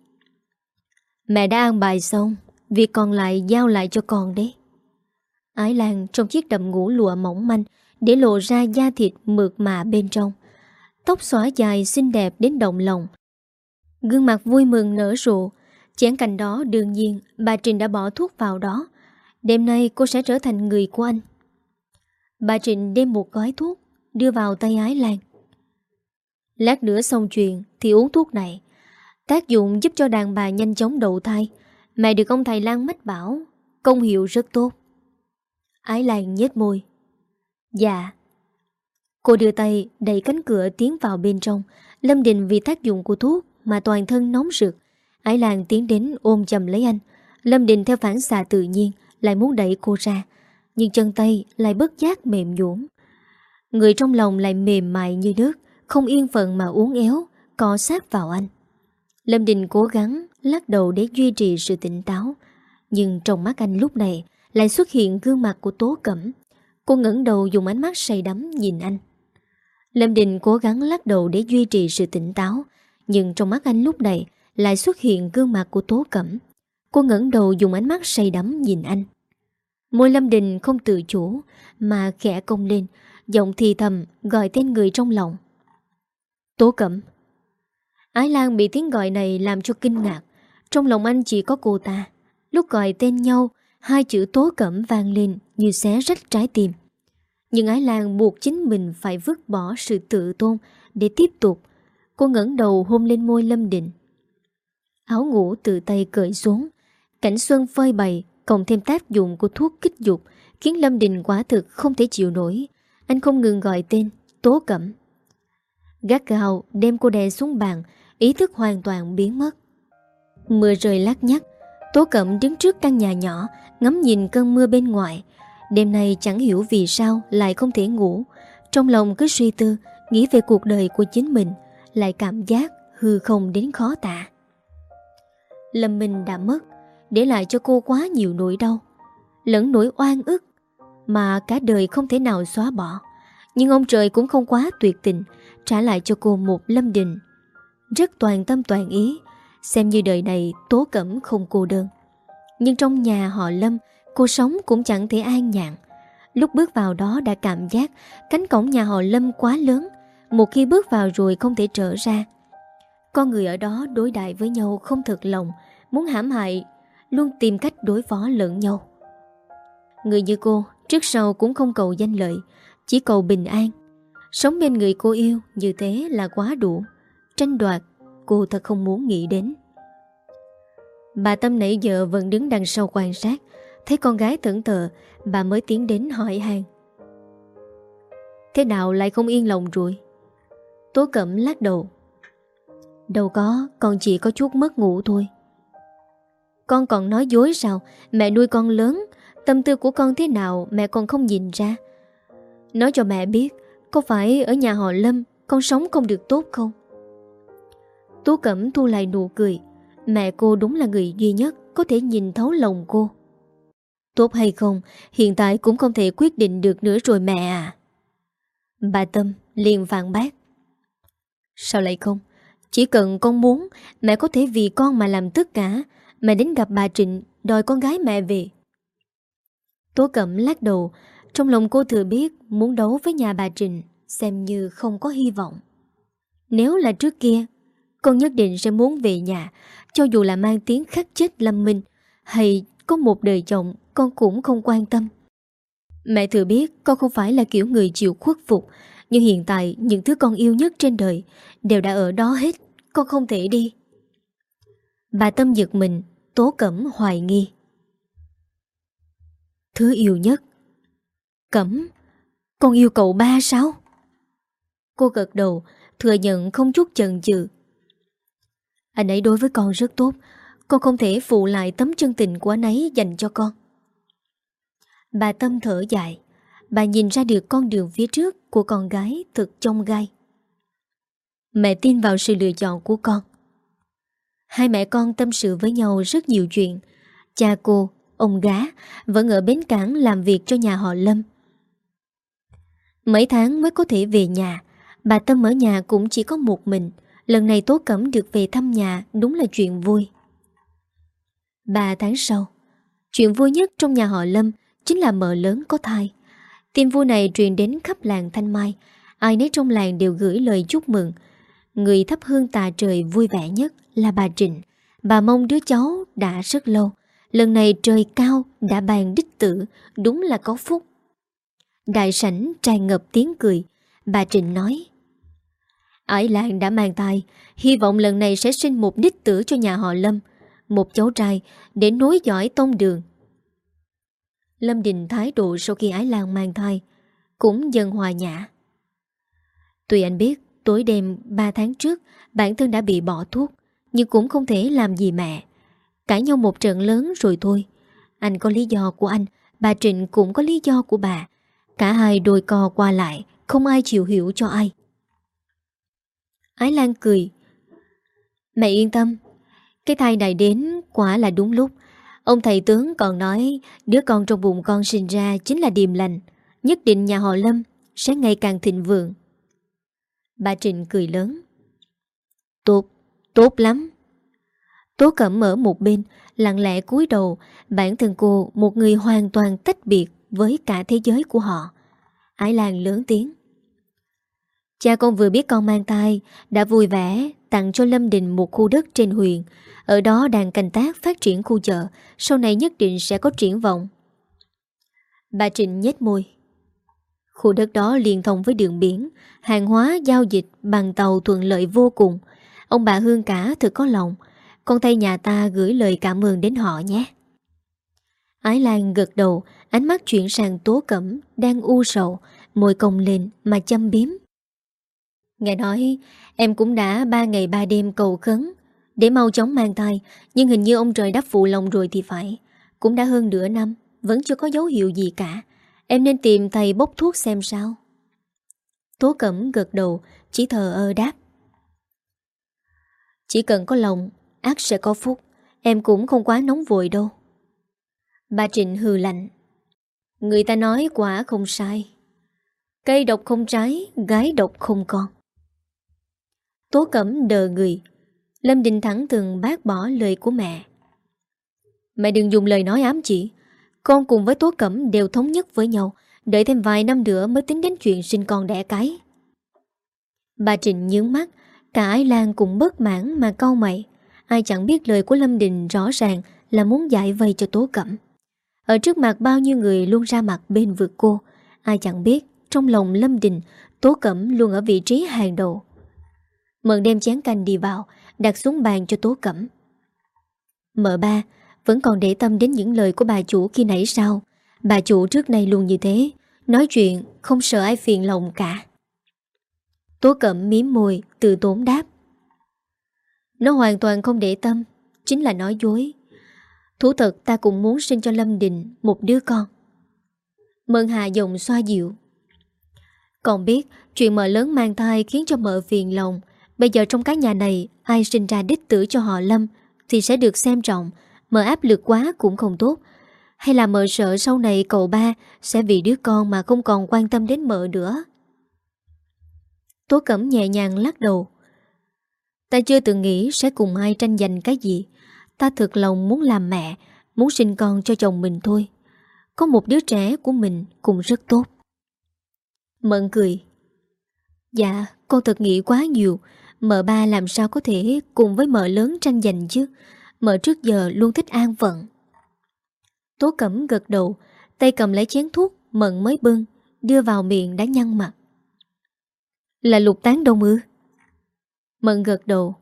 Mẹ đã ăn bài xong, việc còn lại giao lại cho con đấy. Ái Lan trong chiếc đầm ngủ lụa mỏng manh, để lộ ra da thịt mượt mà bên trong. Tóc xõa dài xinh đẹp đến động lòng. Gương mặt vui mừng nở rộ. Chén cạnh đó đương nhiên bà Trịnh đã bỏ thuốc vào đó. Đêm nay cô sẽ trở thành người của anh. Bà Trịnh đem một gói thuốc đưa vào tay Ái Lan. Lát nữa xong chuyện thì uống thuốc này. Tác dụng giúp cho đàn bà nhanh chóng đậu thai. Mẹ được ông thầy Lan mách bảo công hiệu rất tốt. Ái Lan nhếch môi. Dạ. Cô đưa tay đẩy cánh cửa tiến vào bên trong. Lâm Đình vì tác dụng của thuốc mà toàn thân nóng rực. Ái Lan tiến đến ôm chầm lấy anh. Lâm Đình theo phản xạ tự nhiên lại muốn đẩy cô ra, nhưng chân tay lại bất giác mềm nhũn. Người trong lòng lại mềm mại như nước, không yên phận mà uốn éo cọ sát vào anh. Lâm Đình cố gắng lắc đầu để duy trì sự tỉnh táo, nhưng trong mắt anh lúc này lại xuất hiện gương mặt của Tố Cẩm. Cô ngẩng đầu dùng ánh mắt say đắm nhìn anh. Lâm Đình cố gắng lắc đầu để duy trì sự tỉnh táo, nhưng trong mắt anh lúc này lại xuất hiện gương mặt của Tố Cẩm. Cô ngẩng đầu dùng ánh mắt say đắm nhìn anh. Môi Lâm Đình không tự chủ mà khẽ cong lên, giọng thì thầm gọi tên người trong lòng. Tố Cẩm. Ái Lan bị tiếng gọi này làm cho kinh ngạc. Trong lòng anh chỉ có cô ta. Lúc gọi tên nhau, hai chữ Tố Cẩm vang lên như xé rách trái tim. Nhưng Ái Lan buộc chính mình phải vứt bỏ sự tự tôn để tiếp tục. Cô ngẩng đầu hôn lên môi Lâm Đình. Áo ngủ từ tay cởi xuống. Cảnh xuân phơi bày cộng thêm tác dụng của thuốc kích dục khiến Lâm Đình quả thực không thể chịu nổi. Anh không ngừng gọi tên Tố Cẩm. Gắt gao đem cô đè xuống bàn, ý thức hoàn toàn biến mất. Mưa rơi lác nhác. Tố Cẩm đứng trước căn nhà nhỏ, ngắm nhìn cơn mưa bên ngoài. Đêm nay chẳng hiểu vì sao lại không thể ngủ. Trong lòng cứ suy tư, nghĩ về cuộc đời của chính mình, lại cảm giác hư không đến khó tả. Lâm Minh đã mất, để lại cho cô quá nhiều nỗi đau, lẫn nỗi oan ức mà cả đời không thể nào xóa bỏ. Nhưng ông trời cũng không quá tuyệt tình, trả lại cho cô một Lâm Đình rất toàn tâm toàn ý, xem như đời này Tố Cẩm không cô đơn. Nhưng trong nhà họ Lâm, cô sống cũng chẳng thể an nhàn. Lúc bước vào đó đã cảm giác cánh cổng nhà họ Lâm quá lớn, một khi bước vào rồi không thể trở ra. Con người ở đó đối đãi với nhau không thật lòng, muốn hãm hại, luôn tìm cách đối phó lẫn nhau. Người như cô, trước sau cũng không cầu danh lợi, chỉ cầu bình an. Sống bên người cô yêu như thế là quá đủ. Tranh đoạt, cô thật không muốn nghĩ đến. Bà Tâm nãy giờ vẫn đứng đằng sau quan sát. Thấy con gái thẫn thờ, bà mới tiến đến hỏi han. Thế nào lại không yên lòng rồi? Tố Cẩm lắc đầu. Đâu có, con chỉ có chút mất ngủ thôi. Con còn nói dối sao? Mẹ nuôi con lớn, tâm tư của con thế nào mẹ còn không nhìn ra. Nói cho mẹ biết, có phải ở nhà họ Lâm con sống không được tốt không? Tố Cẩm thu lại nụ cười. Mẹ cô đúng là người duy nhất có thể nhìn thấu lòng cô. Tốt hay không, hiện tại cũng không thể quyết định được nữa rồi mẹ à. Bà Tâm liền phản bác. Sao lại không? Chỉ cần con muốn, mẹ có thể vì con mà làm tất cả. Mẹ đến gặp bà Trịnh đòi con gái mẹ về. Tố Cẩm lắc đầu. Trong lòng cô thừa biết muốn đấu với nhà bà Trịnh xem như không có hy vọng. Nếu là trước kia, con nhất định sẽ muốn về nhà, cho dù là mang tiếng khắc chết Lâm Minh hay có một đời chồng, con cũng không quan tâm. Mẹ thừa biết con không phải là kiểu người chịu khuất phục, nhưng hiện tại những thứ con yêu nhất trên đời đều đã ở đó hết, con không thể đi. Bà Tâm giật mình. Tố Cẩm hoài nghi. Thứ yêu nhất? Cẩm, con yêu cậu ba sao? Cô gật đầu, thừa nhận không chút chần chừ. Anh ấy đối với con rất tốt, con không thể phụ lại tấm chân tình của anh ấy dành cho con. Bà Tâm thở dài. Bà nhìn ra được con đường phía trước của con gái thật chông gai. Mẹ tin vào sự lựa chọn của con. Hai mẹ con tâm sự với nhau rất nhiều chuyện. Cha cô, ông gá vẫn ở bến cảng làm việc cho nhà họ Lâm. Mấy tháng mới có thể về nhà. Bà Tâm ở nhà cũng chỉ có một mình. Lần này Tố Cẩm được về thăm nhà đúng là chuyện vui. Ba tháng sau, chuyện vui nhất trong nhà họ Lâm chính là mợ lớn có thai. Tin vui này truyền đến khắp làng Thanh Mai. Ai nấy trong làng đều gửi lời chúc mừng. Người thắp hương tạ trời vui vẻ nhất là bà Trịnh. Bà mong đứa cháu đã rất lâu. Lần này trời cao đã bàn đích tử, đúng là có phúc. Đại sảnh tràn ngập tiếng cười. Bà Trịnh nói: Ải làng đã mang thai, hy vọng lần này sẽ sinh một đích tử cho nhà họ Lâm, một cháu trai để nối dõi tông đường. Lâm Đình thái độ sau khi Ái Lan mang thai cũng dần hòa nhã. Tuy anh biết tối đêm ba tháng trước bản thân đã bị bỏ thuốc, nhưng cũng không thể làm gì mẹ. Cãi nhau một trận lớn rồi thôi. Anh có lý do của anh, bà Trịnh cũng có lý do của bà. Cả hai đôi co qua lại, không ai chịu hiểu cho ai. Ái Lan cười: Mẹ yên tâm, cái thai này đến quả là đúng lúc. Ông thầy tướng còn nói đứa con trong bụng con sinh ra chính là điềm lành, nhất định nhà họ Lâm sẽ ngày càng thịnh vượng. Bà Trịnh cười lớn: Tốt, tốt lắm. Tố Cẩm ở một bên lặng lẽ cúi đầu. Bản thân cô một người hoàn toàn tách biệt với cả thế giới của họ. Ái Lan lớn tiếng: Cha con vừa biết con mang thai đã vui vẻ tặng cho Lâm Đình một khu đất trên huyện. Ở đó đang canh tác phát triển khu chợ, sau này nhất định sẽ có triển vọng. Bà Trịnh nhếch môi: Khu đất đó liên thông với đường biển, hàng hóa giao dịch bằng tàu thuận lợi vô cùng. Ông bà Hương cả thật có lòng. Con thay nhà ta gửi lời cảm ơn đến họ nhé. Ái Lan gật đầu, ánh mắt chuyển sang Tố Cẩm đang u sầu, môi cong lên mà châm biếm. Nghe nói em cũng đã ba ngày ba đêm cầu khấn để mau chóng mang thai, nhưng hình như ông trời đắp phụ lòng rồi thì phải. Cũng đã hơn nửa năm, vẫn chưa có dấu hiệu gì cả. Em nên tìm thầy bốc thuốc xem sao. Tố Cẩm gật đầu, chỉ thờ ơ đáp: Chỉ cần có lòng, ắt sẽ có phúc. Em cũng không quá nóng vội đâu. Bà Trịnh hừ lạnh: Người ta nói quả không sai. Cây độc không trái, gái độc không con. Tố Cẩm đờ người. Lâm Đình thẳng thừng bác bỏ lời của mẹ. Mẹ đừng dùng lời nói ám chỉ. Con cùng với Tố Cẩm đều thống nhất với nhau, đợi thêm vài năm nữa mới tính đến chuyện sinh con đẻ cái. Bà Trịnh nhướng mắt. Cả Ái Lan cũng bất mãn mà cau mày. Ai chẳng biết lời của Lâm Đình rõ ràng là muốn giải vây cho Tố Cẩm. Ở trước mặt bao nhiêu người luôn ra mặt bên vực cô. Ai chẳng biết trong lòng Lâm Đình, Tố Cẩm luôn ở vị trí hàng đầu. Mận đem chén canh đi vào, đặt xuống bàn cho Tố Cẩm. Mợ ba, vẫn còn để tâm đến những lời của bà chủ khi nãy sao? Bà chủ trước nay luôn như thế, nói chuyện không sợ ai phiền lòng cả. Tố Cẩm mím môi, từ tốn đáp: Nó hoàn toàn không để tâm, chính là nói dối. Thú thật ta cũng muốn sinh cho Lâm Đình một đứa con. Mận hạ giọng xoa dịu: Còn biết chuyện mợ lớn mang thai khiến cho mợ phiền lòng. Bây giờ trong cái nhà này, ai sinh ra đích tử cho họ Lâm thì sẽ được xem trọng. Mợ áp lực quá cũng không tốt. Hay là mợ sợ sau này cậu ba sẽ vì đứa con mà không còn quan tâm đến mợ nữa? Tố Cẩm nhẹ nhàng lắc đầu: Ta chưa từng nghĩ sẽ cùng ai tranh giành cái gì. Ta thực lòng muốn làm mẹ, muốn sinh con cho chồng mình thôi. Có một đứa trẻ của mình cũng rất tốt. Mận cười: Dạ, con thật nghĩ quá nhiều. Mợ ba làm sao có thể cùng với mợ lớn tranh giành chứ. Mợ trước giờ luôn thích an phận. Tố Cẩm gật đầu, tay cầm lấy chén thuốc Mận mới bưng, đưa vào miệng đã nhăn mặt. Là lục tán đông ư? Mận gật đầu.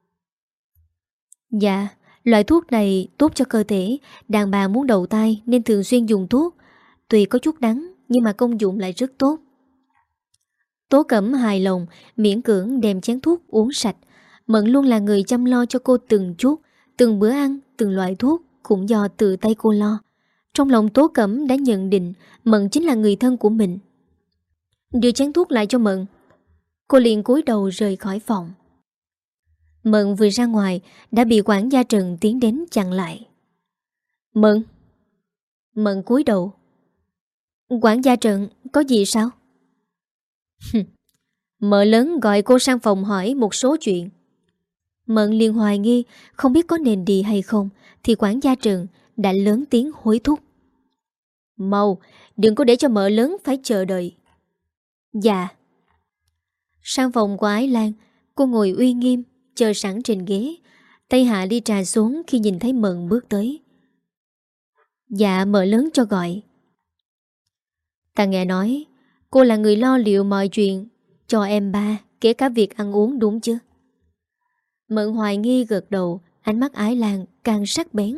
Dạ, loại thuốc này tốt cho cơ thể. Đàn bà muốn đầu thai nên thường xuyên dùng thuốc. Tuy có chút đắng nhưng mà công dụng lại rất tốt. Tố Cẩm hài lòng, miễn cưỡng đem chén thuốc uống sạch. Mận luôn là người chăm lo cho cô từng chút, từng bữa ăn, từng loại thuốc cũng do tự tay cô lo. Trong lòng Tố Cẩm đã nhận định Mận chính là người thân của mình. Đưa chén thuốc lại cho Mận. Cô liền cúi đầu rời khỏi phòng. Mận vừa ra ngoài đã bị quản gia Trần tiến đến chặn lại. Mận. Mận cúi đầu. Quản gia Trần, có gì sao? Mợ lớn gọi cô sang phòng hỏi một số chuyện. Mận liền hoài nghi không biết có nên đi hay không, thì quản gia Trần đã lớn tiếng hối thúc. Mau, đừng có để cho mợ lớn phải chờ đợi. Dạ. Sang phòng của Ái Lan, cô ngồi uy nghiêm, chờ sẵn trên ghế, tay hạ ly trà xuống khi nhìn thấy Mận bước tới. Dạ mợ lớn cho gọi. Ta nghe nói cô là người lo liệu mọi chuyện cho em ba, kể cả việc ăn uống đúng chứ? Mận hoài nghi gật đầu, ánh mắt Ái Lan càng sắc bén.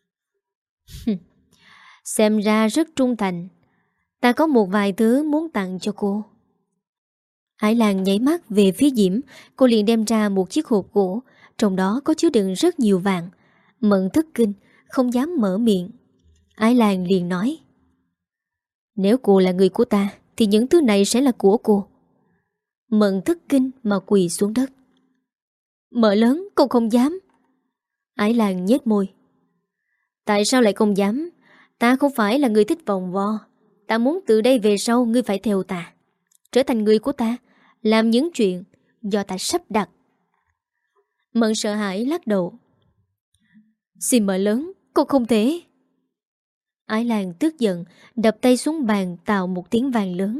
Xem ra rất trung thành. Ta có một vài thứ muốn tặng cho cô. Ái Lan nháy mắt về phía Diễm. Cô liền đem ra một chiếc hộp gỗ, trong đó có chứa đựng rất nhiều vàng. Mận thất kinh, không dám mở miệng. Ái Lan liền nói: Nếu cô là người của ta thì những thứ này sẽ là của cô. Mận thất kinh mà quỳ xuống đất. Mợ lớn, cô không dám. Ái Lan nhếch môi. Tại sao lại không dám? Ta không phải là người thích vòng vo. Ta muốn từ đây về sau ngươi phải theo ta, trở thành người của ta, làm những chuyện do ta sắp đặt. Mận sợ hãi lắc đầu. Xin mợ lớn, cô không thể. Ái Lan tức giận, đập tay xuống bàn tạo một tiếng vang lớn.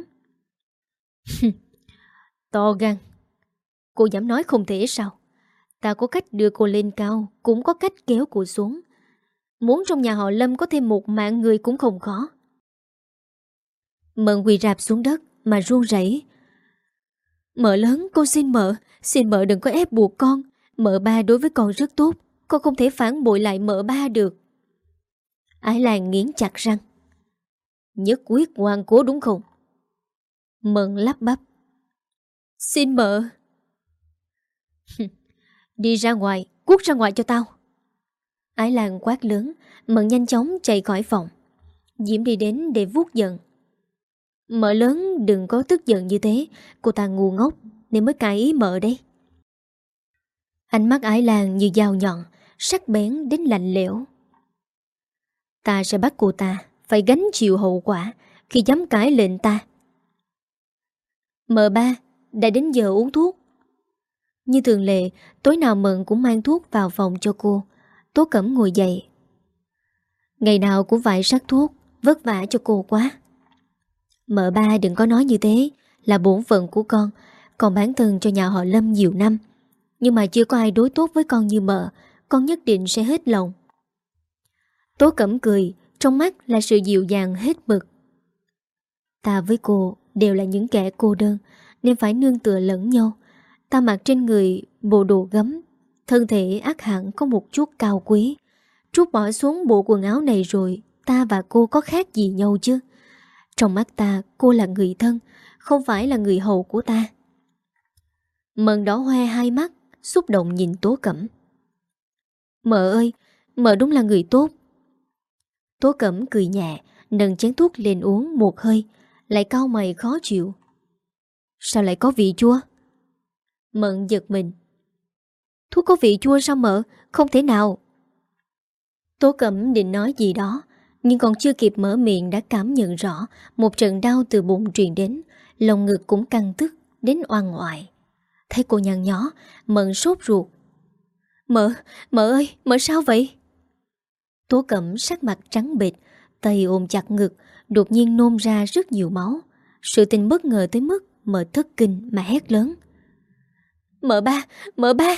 To gan. Cô dám nói không thể sao? Ta có cách đưa cô lên cao, cũng có cách kéo cô xuống. Muốn trong nhà họ Lâm có thêm một mạng người cũng không khó. Mận quỳ rạp xuống đất mà run rẩy. Mợ lớn, cô xin mợ, xin mợ đừng có ép buộc con. Mợ ba đối với con rất tốt, con không thể phản bội lại mợ ba được. Ái Lan nghiến chặt răng. Nhất quyết ngoan cố đúng không? Mận lắp bắp. Xin mợ. Đi ra ngoài, cút ra ngoài cho tao. Ái Lan quát lớn. Mận nhanh chóng chạy khỏi phòng. Diễm đi đến để vuốt giận. Mợ lớn đừng có tức giận như thế. Cô ta ngu ngốc nên mới cãi ý mợ đấy. Ánh mắt Ái Lan như dao nhọn, sắc bén đến lạnh lẽo. Ta sẽ bắt cô ta phải gánh chịu hậu quả khi dám cãi lệnh ta. Mợ ba, đã đến giờ uống thuốc. Như thường lệ, tối nào Mận cũng mang thuốc vào phòng cho cô. Tố Cẩm ngồi dậy. Ngày nào cũng phải sắc thuốc, vất vả cho cô quá. Mợ ba đừng có nói như thế, là bổn phận của con. Con bán thân cho nhà họ Lâm nhiều năm, nhưng mà chưa có ai đối tốt với con như mợ. Con nhất định sẽ hết lòng. Tố Cẩm cười, trong mắt là sự dịu dàng hết mực. Ta với cô đều là những kẻ cô đơn, nên phải nương tựa lẫn nhau. Ta mặc trên người bộ đồ gấm, thân thể ắt hẳn có một chút cao quý. Trút bỏ xuống bộ quần áo này rồi, ta và cô có khác gì nhau chứ? Trong mắt ta, cô là người thân, không phải là người hầu của ta. Mận đỏ hoe hai mắt, xúc động nhìn Tố Cẩm. Mợ ơi, mợ đúng là người tốt. Tố Cẩm cười nhẹ, nâng chén thuốc lên uống một hơi, lại cau mày khó chịu. Sao lại có vị chua? Mận giật mình. Thuốc có vị chua sao mợ? Không thể nào. Tố Cẩm định nói gì đó, nhưng còn chưa kịp mở miệng đã cảm nhận rõ một trận đau từ bụng truyền đến, lòng ngực cũng căng tức đến oan oại. Thấy cô nhăn nhó, Mận sốt ruột. Mợ, mợ ơi, mợ sao vậy? Tố Cẩm sắc mặt trắng bệch, tay ôm chặt ngực, đột nhiên nôn ra rất nhiều máu. Sự tình bất ngờ tới mức Mợ thất kinh mà hét lớn. Mợ ba, mợ ba.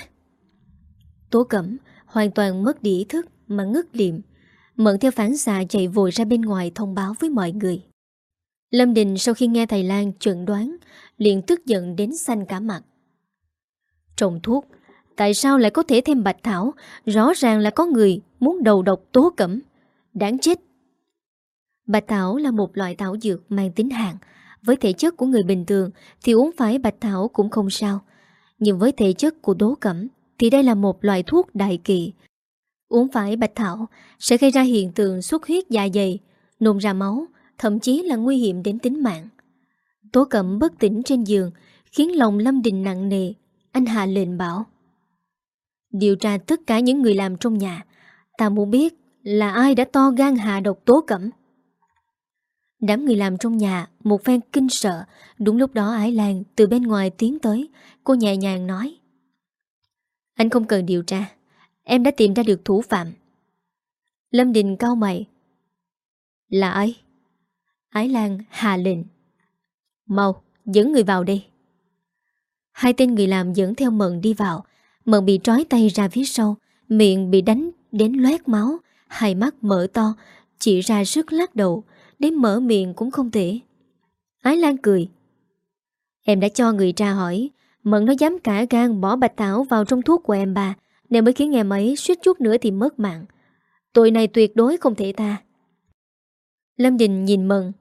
Tố Cẩm hoàn toàn mất đi ý thức mà ngất liệm. Mận theo phản xạ chạy vội ra bên ngoài thông báo với mọi người. Lâm Đình sau khi nghe thầy Lan chẩn đoán liền tức giận đến xanh cả mặt. Trong thuốc, tại sao lại có thể thêm bạch thảo? Rõ ràng là có người muốn đầu độc Tố Cẩm. Đáng chết. Bạch thảo là một loại thảo dược mang tính hàn. Với thể chất của người bình thường thì uống phải bạch thảo cũng không sao. Nhưng với thể chất của Tố Cẩm thì đây là một loại thuốc đại kỵ. Uống phải bạch thảo sẽ gây ra hiện tượng xuất huyết dạ dày, nôn ra máu, thậm chí là nguy hiểm đến tính mạng. Tố Cẩm bất tỉnh trên giường khiến lòng Lâm Đình nặng nề. Anh hạ lệnh bảo: điều tra tất cả những người làm trong nhà. Ta muốn biết là ai đã to gan hạ độc Tố Cẩm. Đám người làm trong nhà một phen kinh sợ. Đúng lúc đó Ái Lan từ bên ngoài tiến tới. Cô nhẹ nhàng nói: Anh không cần điều tra, em đã tìm ra được thủ phạm. Lâm Đình cau mày: Là ai? Ái Lan hạ lệnh: Mau dẫn người vào đây. Hai tên người làm dẫn theo Mận đi vào. Mận bị trói tay ra phía sau, miệng bị đánh đến loét máu, hai mắt mở to, chỉ ra sức lắc đầu, đến mở miệng cũng không thể. Ái Lan cười: Em đã cho người tra hỏi, Mận nó dám cả gan bỏ bạch thảo vào trong thuốc của em bà, nên mới khiến em ấy suýt chút nữa thì mất mạng. Tội này tuyệt đối không thể tha. Lâm Đình nhìn Mận.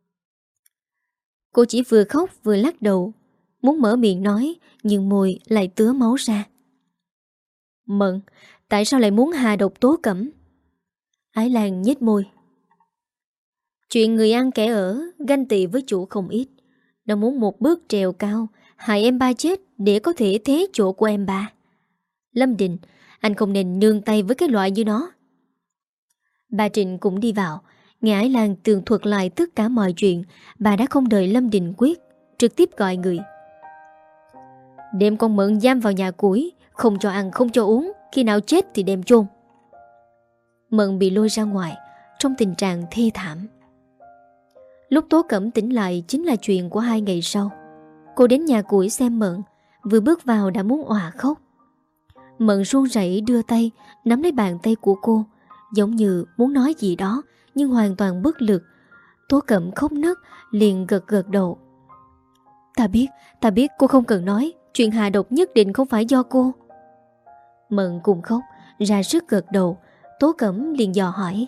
Cô chỉ vừa khóc vừa lắc đầu, muốn mở miệng nói, nhưng môi lại tứa máu ra. Mận, tại sao lại muốn hạ độc Tố Cẩm? Ái Lan nhếch môi. Chuyện người ăn kẻ ở, ganh tị với chủ không ít. Nó muốn một bước trèo cao, hại em ba chết để có thể thế chỗ của em ba. Lâm Đình, anh không nên nương tay với cái loại như nó. Bà Trịnh cũng đi vào. Nghe Ái Lan tường thuật lại tất cả mọi chuyện, bà đã không đợi Lâm Đình quyết, trực tiếp gọi người. Đem con Mận giam vào nhà củi, không cho ăn không cho uống, khi nào chết thì đem chôn. Mận bị lôi ra ngoài trong tình trạng thê thảm. Lúc Tố Cẩm tỉnh lại chính là chuyện của hai ngày sau. Cô đến nhà củi xem Mận, vừa bước vào đã muốn òa khóc. Mận run rẩy đưa tay nắm lấy bàn tay của cô, giống như muốn nói gì đó nhưng hoàn toàn bất lực. Tố Cẩm khóc nấc liền gật gật đầu. Ta biết, ta biết cô không cần nói, chuyện hạ độc nhất định không phải do cô. Mận cùng khóc, ra sức gật đầu. Tố Cẩm liền dò hỏi: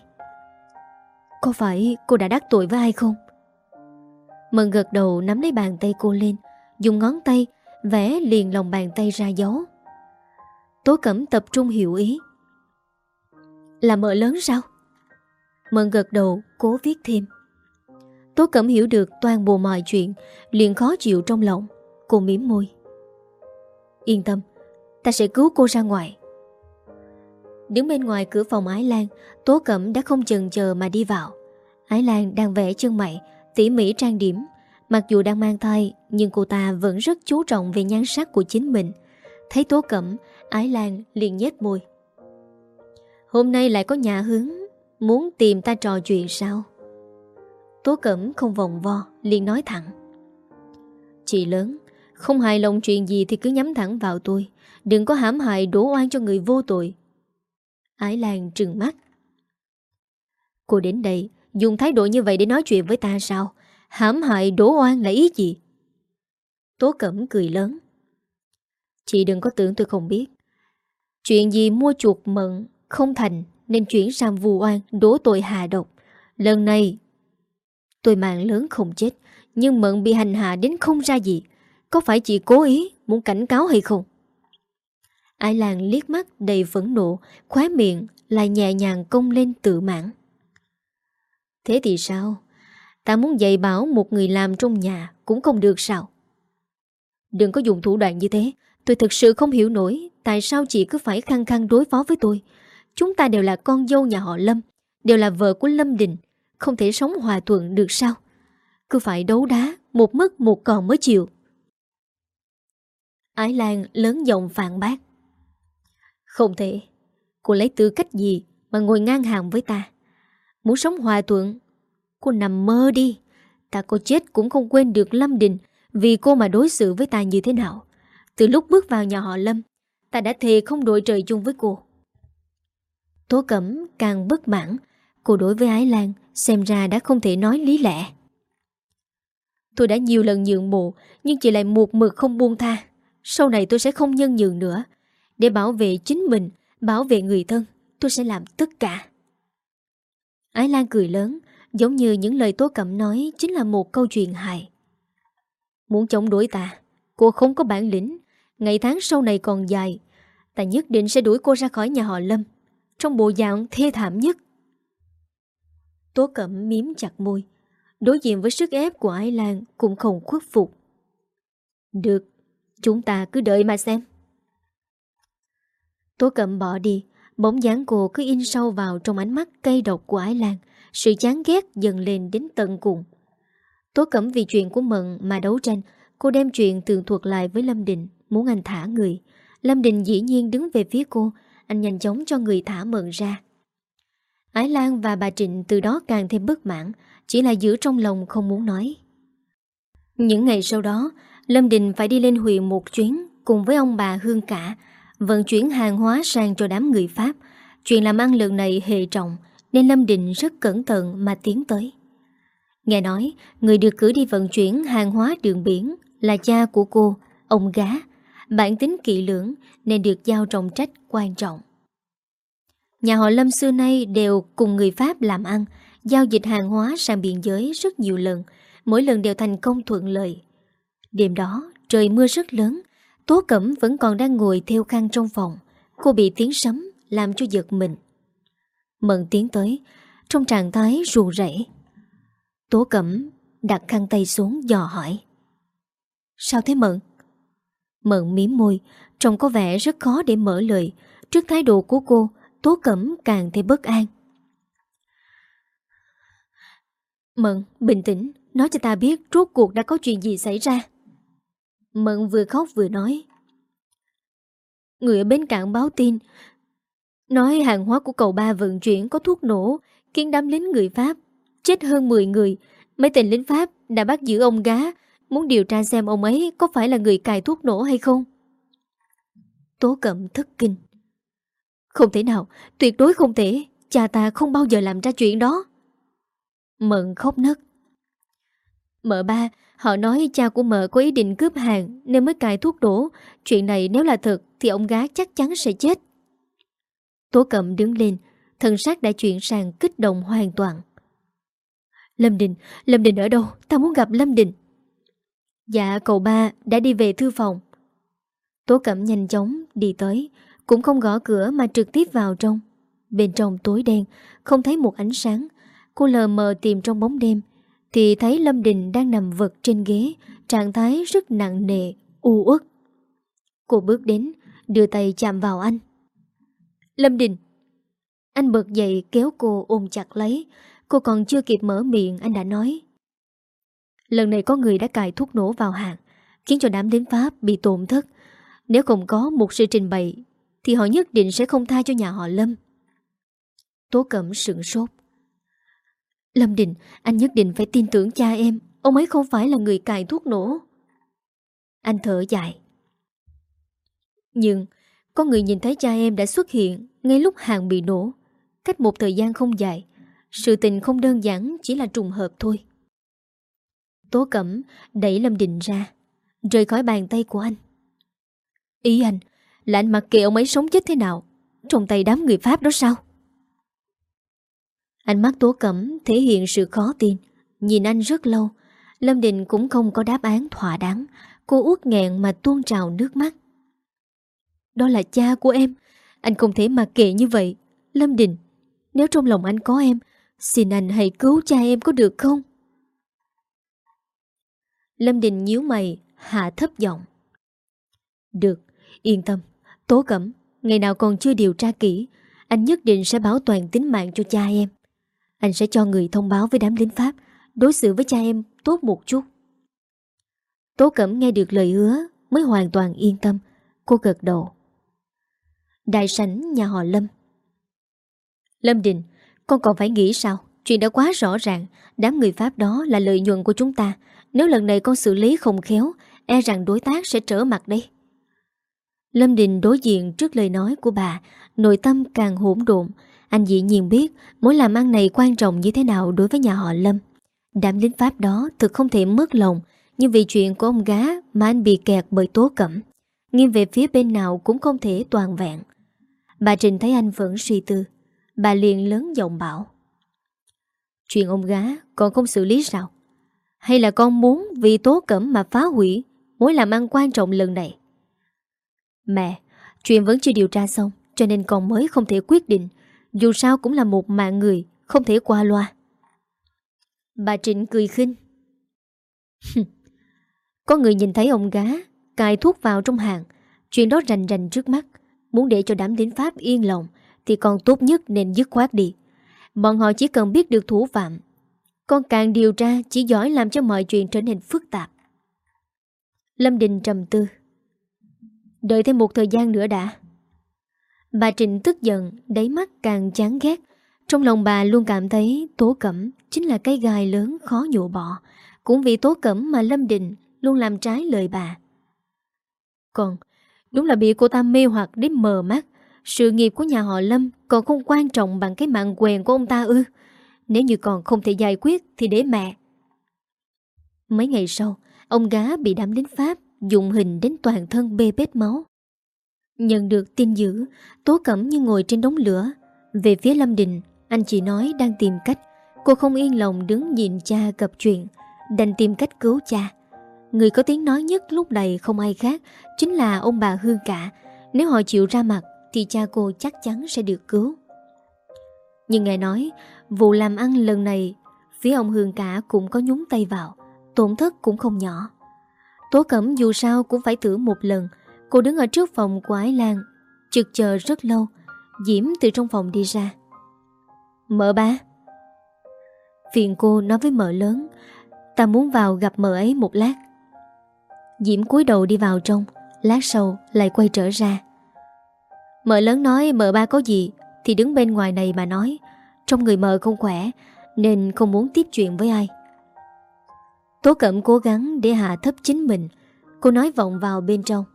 Có phải cô đã đắc tội với ai không? Mận gật đầu nắm lấy bàn tay cô lên, dùng ngón tay vẽ liền lòng bàn tay ra dấu. Tố Cẩm tập trung hiểu ý. Là mợ lớn sao? Mận gật đầu cố viết thêm. Tố Cẩm hiểu được toàn bộ mọi chuyện, liền khó chịu trong lòng. Cô mím môi. Yên tâm, ta sẽ cứu cô ra ngoài. Đứng bên ngoài cửa phòng Ái Lan, Tố Cẩm đã không chần chờ mà đi vào. Ái Lan đang vẽ chân mày, tỉ mỉ trang điểm. Mặc dù đang mang thai, nhưng cô ta vẫn rất chú trọng về nhan sắc của chính mình. Thấy Tố Cẩm, Ái Lan liền nhếch môi. Hôm nay lại có nhà hướng, muốn tìm ta trò chuyện sao? Tố Cẩm không vòng vo, liền nói thẳng. Chị lớn, không hài lòng chuyện gì thì cứ nhắm thẳng vào tôi, đừng có hãm hại đổ oan cho người vô tội. Ái Lan trừng mắt. Cô đến đây dùng thái độ như vậy để nói chuyện với ta sao? Hãm hại đổ oan là ý gì? Tố Cẩm cười lớn. Chị đừng có tưởng tôi không biết. Chuyện gì mua chuộc Mận không thành nên chuyển sang vu oan đổ tội hạ độc. Lần này tôi mạng lớn không chết, nhưng Mận bị hành hạ đến không ra gì. Có phải chị cố ý muốn cảnh cáo hay không? Ái Lan liếc mắt đầy phẫn nộ, khóe miệng lại nhẹ nhàng cong lên tự mãn. Thế thì sao? Ta muốn dạy bảo một người làm trong nhà cũng không được sao? Đừng có dùng thủ đoạn như thế. Tôi thực sự không hiểu nổi tại sao chị cứ phải khăng khăng đối phó với tôi. Chúng ta đều là con dâu nhà họ Lâm, đều là vợ của Lâm Đình, không thể sống hòa thuận được sao? Cứ phải đấu đá, một mất một còn mới chịu. Ái Lan lớn giọng phản bác. Không thể. Cô lấy tư cách gì mà ngồi ngang hàng với ta? Muốn sống hòa thuận, cô nằm mơ đi. Ta có chết cũng không quên được Lâm Đình vì cô mà đối xử với ta như thế nào. Từ lúc bước vào nhà họ Lâm, ta đã thề không đội trời chung với cô. Tố Cẩm càng bất mãn. Cô đối với Ái Lan xem ra đã không thể nói lý lẽ. Tôi đã nhiều lần nhượng bộ, nhưng chị lại một mực không buông tha. Sau này tôi sẽ không nhân nhượng nữa. Để bảo vệ chính mình, bảo vệ người thân, tôi sẽ làm tất cả. Ái Lan cười lớn, giống như những lời Tố Cẩm nói chính là một câu chuyện hài. Muốn chống đối ta, cô không có bản lĩnh. Ngày tháng sau này còn dài, ta nhất định sẽ đuổi cô ra khỏi nhà họ Lâm trong bộ dạng thê thảm nhất. Tố Cẩm miếm chặt môi, đối diện với sức ép của Ái Lan cũng không khuất phục. Được, chúng ta cứ đợi mà xem. Tố Cẩm bỏ đi. Bóng dáng cô cứ in sâu vào trong ánh mắt cay độc của Ái Lan. Sự chán ghét dần lên đến tận cùng. Tố Cẩm vì chuyện của Mận mà đấu tranh. Cô đem chuyện tường thuật lại với Lâm Định, muốn anh thả người. Lâm Định dĩ nhiên đứng về phía cô. Anh nhanh chóng cho người thả Mận ra. Ái Lan và bà Trịnh từ đó càng thêm bất mãn, chỉ là giữ trong lòng không muốn nói. Những ngày sau đó, Lâm Định phải đi lên huyện một chuyến cùng với ông bà Hương Cả, vận chuyển hàng hóa sang cho đám người Pháp. Chuyện làm ăn lần này hệ trọng, nên Lâm Định rất cẩn thận mà tiến tới. Nghe nói, người được cử đi vận chuyển hàng hóa đường biển là cha của cô, ông Gá. Bản tính kỹ lưỡng nên được giao trọng trách quan trọng. Nhà họ Lâm xưa nay đều cùng người Pháp làm ăn, giao dịch hàng hóa sang biên giới rất nhiều lần, mỗi lần đều thành công thuận lợi. Đêm đó, trời mưa rất lớn, Tố Cẩm vẫn còn đang ngồi theo khăn trong phòng. Cô bị tiếng sấm làm cho giật mình. Mận tiến tới, trong trạng thái ruồng rẫy. Tố Cẩm đặt khăn tay xuống dò hỏi: Sao thế Mận? Mận mím môi, trông có vẻ rất khó để mở lời. Trước thái độ của cô, Tố Cẩm càng thêm bất an. Mận, bình tĩnh, nói cho ta biết rốt cuộc đã có chuyện gì xảy ra. Mận vừa khóc vừa nói: Người ở bến cảng báo tin, nói hàng hóa của cậu ba vận chuyển có thuốc nổ, khiến đám lính người Pháp chết hơn mười người. Mấy tên lính Pháp đã bắt giữ ông Gá, muốn điều tra xem ông ấy có phải là người cài thuốc nổ hay không. Tố Cẩm thất kinh. Không thể nào, tuyệt đối không thể, cha ta không bao giờ làm ra chuyện đó. Mận khóc nấc. Mợ ba, họ nói cha của mợ có ý định cướp hàng nên mới cài thuốc nổ. Chuyện này nếu là thật thì ông Gá chắc chắn sẽ chết. Tố Cẩm đứng lên, thần sắc đã chuyển sang kích động hoàn toàn. Lâm Định, Lâm Định ở đâu? Ta muốn gặp Lâm Định. Dạ cậu ba đã đi về thư phòng. Tố Cẩm nhanh chóng đi tới, cũng không gõ cửa mà trực tiếp vào trong. Bên trong tối đen, không thấy một ánh sáng. Cô lờ mờ tìm trong bóng đêm thì thấy Lâm Định đang nằm vật trên ghế, trạng thái rất nặng nề, u uất. Cô bước đến, đưa tay chạm vào anh. Lâm Định. Anh bật dậy kéo cô ôm chặt lấy. Cô còn chưa kịp mở miệng anh đã nói: Lần này có người đã cài thuốc nổ vào hàng, khiến cho đám lính Pháp bị tổn thất. Nếu không có một sự trình bày thì họ nhất định sẽ không tha cho nhà họ Lâm. Tố Cẩm sửng sốt. Lâm Định, anh nhất định phải tin tưởng cha em. Ông ấy không phải là người cài thuốc nổ. Anh thở dài. Nhưng có người nhìn thấy cha em đã xuất hiện ngay lúc hàng bị nổ, cách một thời gian không dài. Sự tình không đơn giản chỉ là trùng hợp thôi. Tố Cẩm đẩy Lâm Định ra, rời khỏi bàn tay của anh. Ý anh là anh mặc kệ ông ấy sống chết thế nào trong tay đám người Pháp đó sao? Ánh mắt Tố Cẩm thể hiện sự khó tin. Nhìn anh rất lâu, Lâm Định cũng không có đáp án thỏa đáng. Cô uất nghẹn mà tuôn trào nước mắt. Đó là cha của em, anh không thể mặc kệ như vậy. Lâm Định, nếu trong lòng anh có em, xin anh hãy cứu cha em có được không? Lâm Định nhíu mày, hạ thấp giọng. Được, yên tâm. Tố Cẩm, ngày nào còn chưa điều tra kỹ, anh nhất định sẽ bảo toàn tính mạng cho cha em. Anh sẽ cho người thông báo với đám lính Pháp, đối xử với cha em tốt một chút. Tố Cẩm nghe được lời hứa mới hoàn toàn yên tâm. Cô gật đầu. Đại sảnh nhà họ Lâm. Lâm Định, con còn phải nghĩ sao? Chuyện đã quá rõ ràng. Đám người Pháp đó là lợi nhuận của chúng ta. Nếu lần này con xử lý không khéo, e rằng đối tác sẽ trở mặt đây. Lâm Định đối diện trước lời nói của bà, nội tâm càng hỗn độn. Anh dĩ nhiên biết mối làm ăn này quan trọng như thế nào đối với nhà họ Lâm. Đám lính Pháp đó thực không thể mất lòng, nhưng vì chuyện của ông Gá mà anh bị kẹt bởi Tố Cẩm. Nghiêng về phía bên nào cũng không thể toàn vẹn. Bà Trình thấy anh vẫn suy tư, bà liền lớn giọng bảo: Chuyện ông Gá còn không xử lý sao? Hay là con muốn vì Tố Cẩm mà phá hủy mối làm ăn quan trọng lần này? Mẹ, chuyện vẫn chưa điều tra xong, cho nên con mới không thể quyết định. Dù sao cũng là một mạng người, không thể qua loa. Bà Trịnh cười khinh. Có người nhìn thấy ông Gá cài thuốc vào trong hàng, chuyện đó rành rành trước mắt. Muốn để cho đám lính Pháp yên lòng thì con tốt nhất nên dứt khoát đi. Bọn họ chỉ cần biết được thủ phạm. Con càng điều tra chỉ giỏi làm cho mọi chuyện trở nên phức tạp. Lâm Đình trầm tư. Đợi thêm một thời gian nữa đã. Bà Trịnh tức giận, đáy mắt càng chán ghét. Trong lòng bà luôn cảm thấy Tố Cẩm chính là cái gai lớn khó nhổ bỏ. Cũng vì Tố Cẩm mà Lâm Đình luôn làm trái lời bà. Còn đúng là bị cô ta mê hoặc đến mờ mắt. Sự nghiệp của nhà họ Lâm còn không quan trọng bằng cái mạng quèn của ông ta ư? Nếu như còn không thể giải quyết thì để mẹ. Mấy ngày sau, ông gá bị đám lính Pháp dùng hình đến toàn thân bê bết máu. Nhận được tin dữ, Tố Cẩm như ngồi trên đống lửa. Về phía Lâm Đình, anh chỉ nói đang tìm cách. Cô không yên lòng đứng nhìn cha gặp chuyện, đành tìm cách cứu cha. Người có tiếng nói nhất lúc này không ai khác, chính là ông bà Hương cả. Nếu họ chịu ra mặt thì cha cô chắc chắn sẽ được cứu. Nhưng nghe nói vụ làm ăn lần này phía ông Hương cả cũng có nhúng tay vào, tổn thất cũng không nhỏ. Tố Cẩm dù sao cũng phải thử một lần. Cô đứng ở trước phòng của Ái Lan, chực chờ rất lâu. Diễm từ trong phòng đi ra. Mợ ba. Phiền cô nói với mợ lớn, ta muốn vào gặp mợ ấy một lát. Diễm cúi đầu đi vào trong, lát sau lại quay trở ra. Mợ lớn nói mợ ba có gì thì đứng bên ngoài này mà nói. Trong người mợ không khỏe nên không muốn tiếp chuyện với ai. Tố Cẩm cố gắng để hạ thấp chính mình. Cô nói vọng vào bên trong.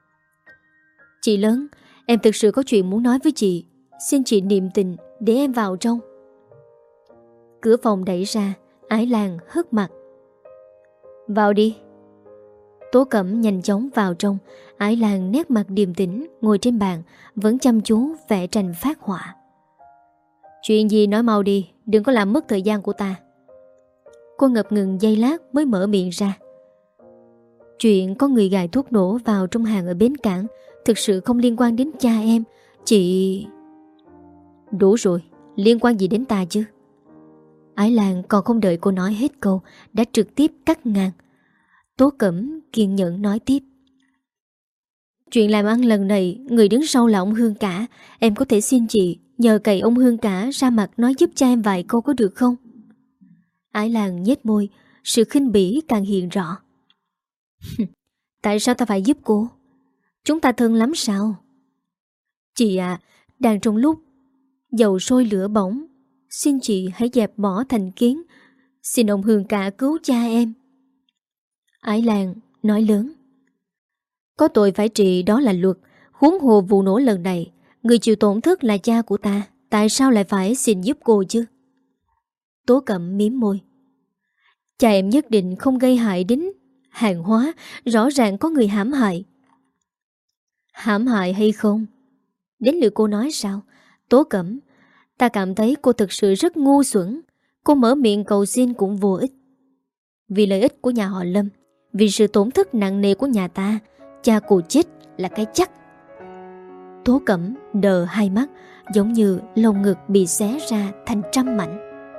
Chị lớn, em thực sự có chuyện muốn nói với chị. Xin chị niệm tình để em vào trong. Cửa phòng đẩy ra, Ái Lan hất mặt. Vào đi. Tố Cẩm nhanh chóng vào trong. Ái Lan nét mặt điềm tĩnh ngồi trên bàn, vẫn chăm chú vẽ tranh phác họa. Chuyện gì nói mau đi, đừng có làm mất thời gian của ta. Cô ngập ngừng giây lát mới mở miệng ra. Chuyện có người gài thuốc nổ vào trong hàng ở bến cảng thực sự không liên quan đến cha em. Chị... Đủ rồi, liên quan gì đến ta chứ? Ái Lan còn không đợi cô nói hết câu đã trực tiếp cắt ngang. Tố Cẩm kiên nhẫn nói tiếp. Chuyện làm ăn lần này người đứng sau là ông Hương cả. Em có thể xin chị nhờ cậy ông Hương cả ra mặt nói giúp cha em vài câu có được không? Ái Lan nhếch môi, sự khinh bỉ càng hiện rõ. Tại sao ta phải giúp cô? Chúng ta thân lắm sao? Chị à, đang trong lúc dầu sôi lửa bỏng, xin chị hãy dẹp bỏ thành kiến. Xin ông Hương cả cứu cha em. Ái Lan nói lớn. Có tội phải trị đó là luật. Huống hồ vụ nổ lần này, người chịu tổn thất là cha của ta. Tại sao lại phải xin giúp cô chứ? Tố Cẩm mím môi. Cha em nhất định không gây hại đến hàng hóa. Rõ ràng có người hãm hại. Hãm hại hay không? Đến lượt cô nói sao? Tố Cẩm, ta cảm thấy cô thực sự rất ngu xuẩn. Cô mở miệng cầu xin cũng vô ích. Vì lợi ích của nhà họ Lâm, vì sự tổn thất nặng nề của nhà ta, cha cô chết là cái chắc. Tố Cẩm đờ hai mắt, giống như lồng ngực bị xé ra thành trăm mảnh.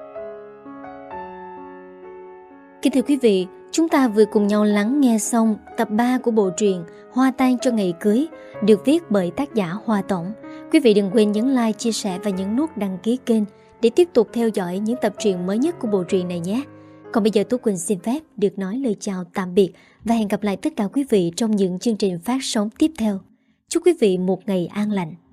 Kính thưa quý vị, chúng ta vừa cùng nhau lắng nghe xong tập ba của bộ truyện Hoa Tang cho ngày cưới, được viết bởi tác giả Hoa Tổng. Quý vị đừng quên nhấn like, chia sẻ và nhấn nút đăng ký kênh để tiếp tục theo dõi những tập truyện mới nhất của bộ truyện này nhé. Còn bây giờ Tú Quỳnh xin phép được nói lời chào tạm biệt và hẹn gặp lại tất cả quý vị trong những chương trình phát sóng tiếp theo. Chúc quý vị một ngày an lành.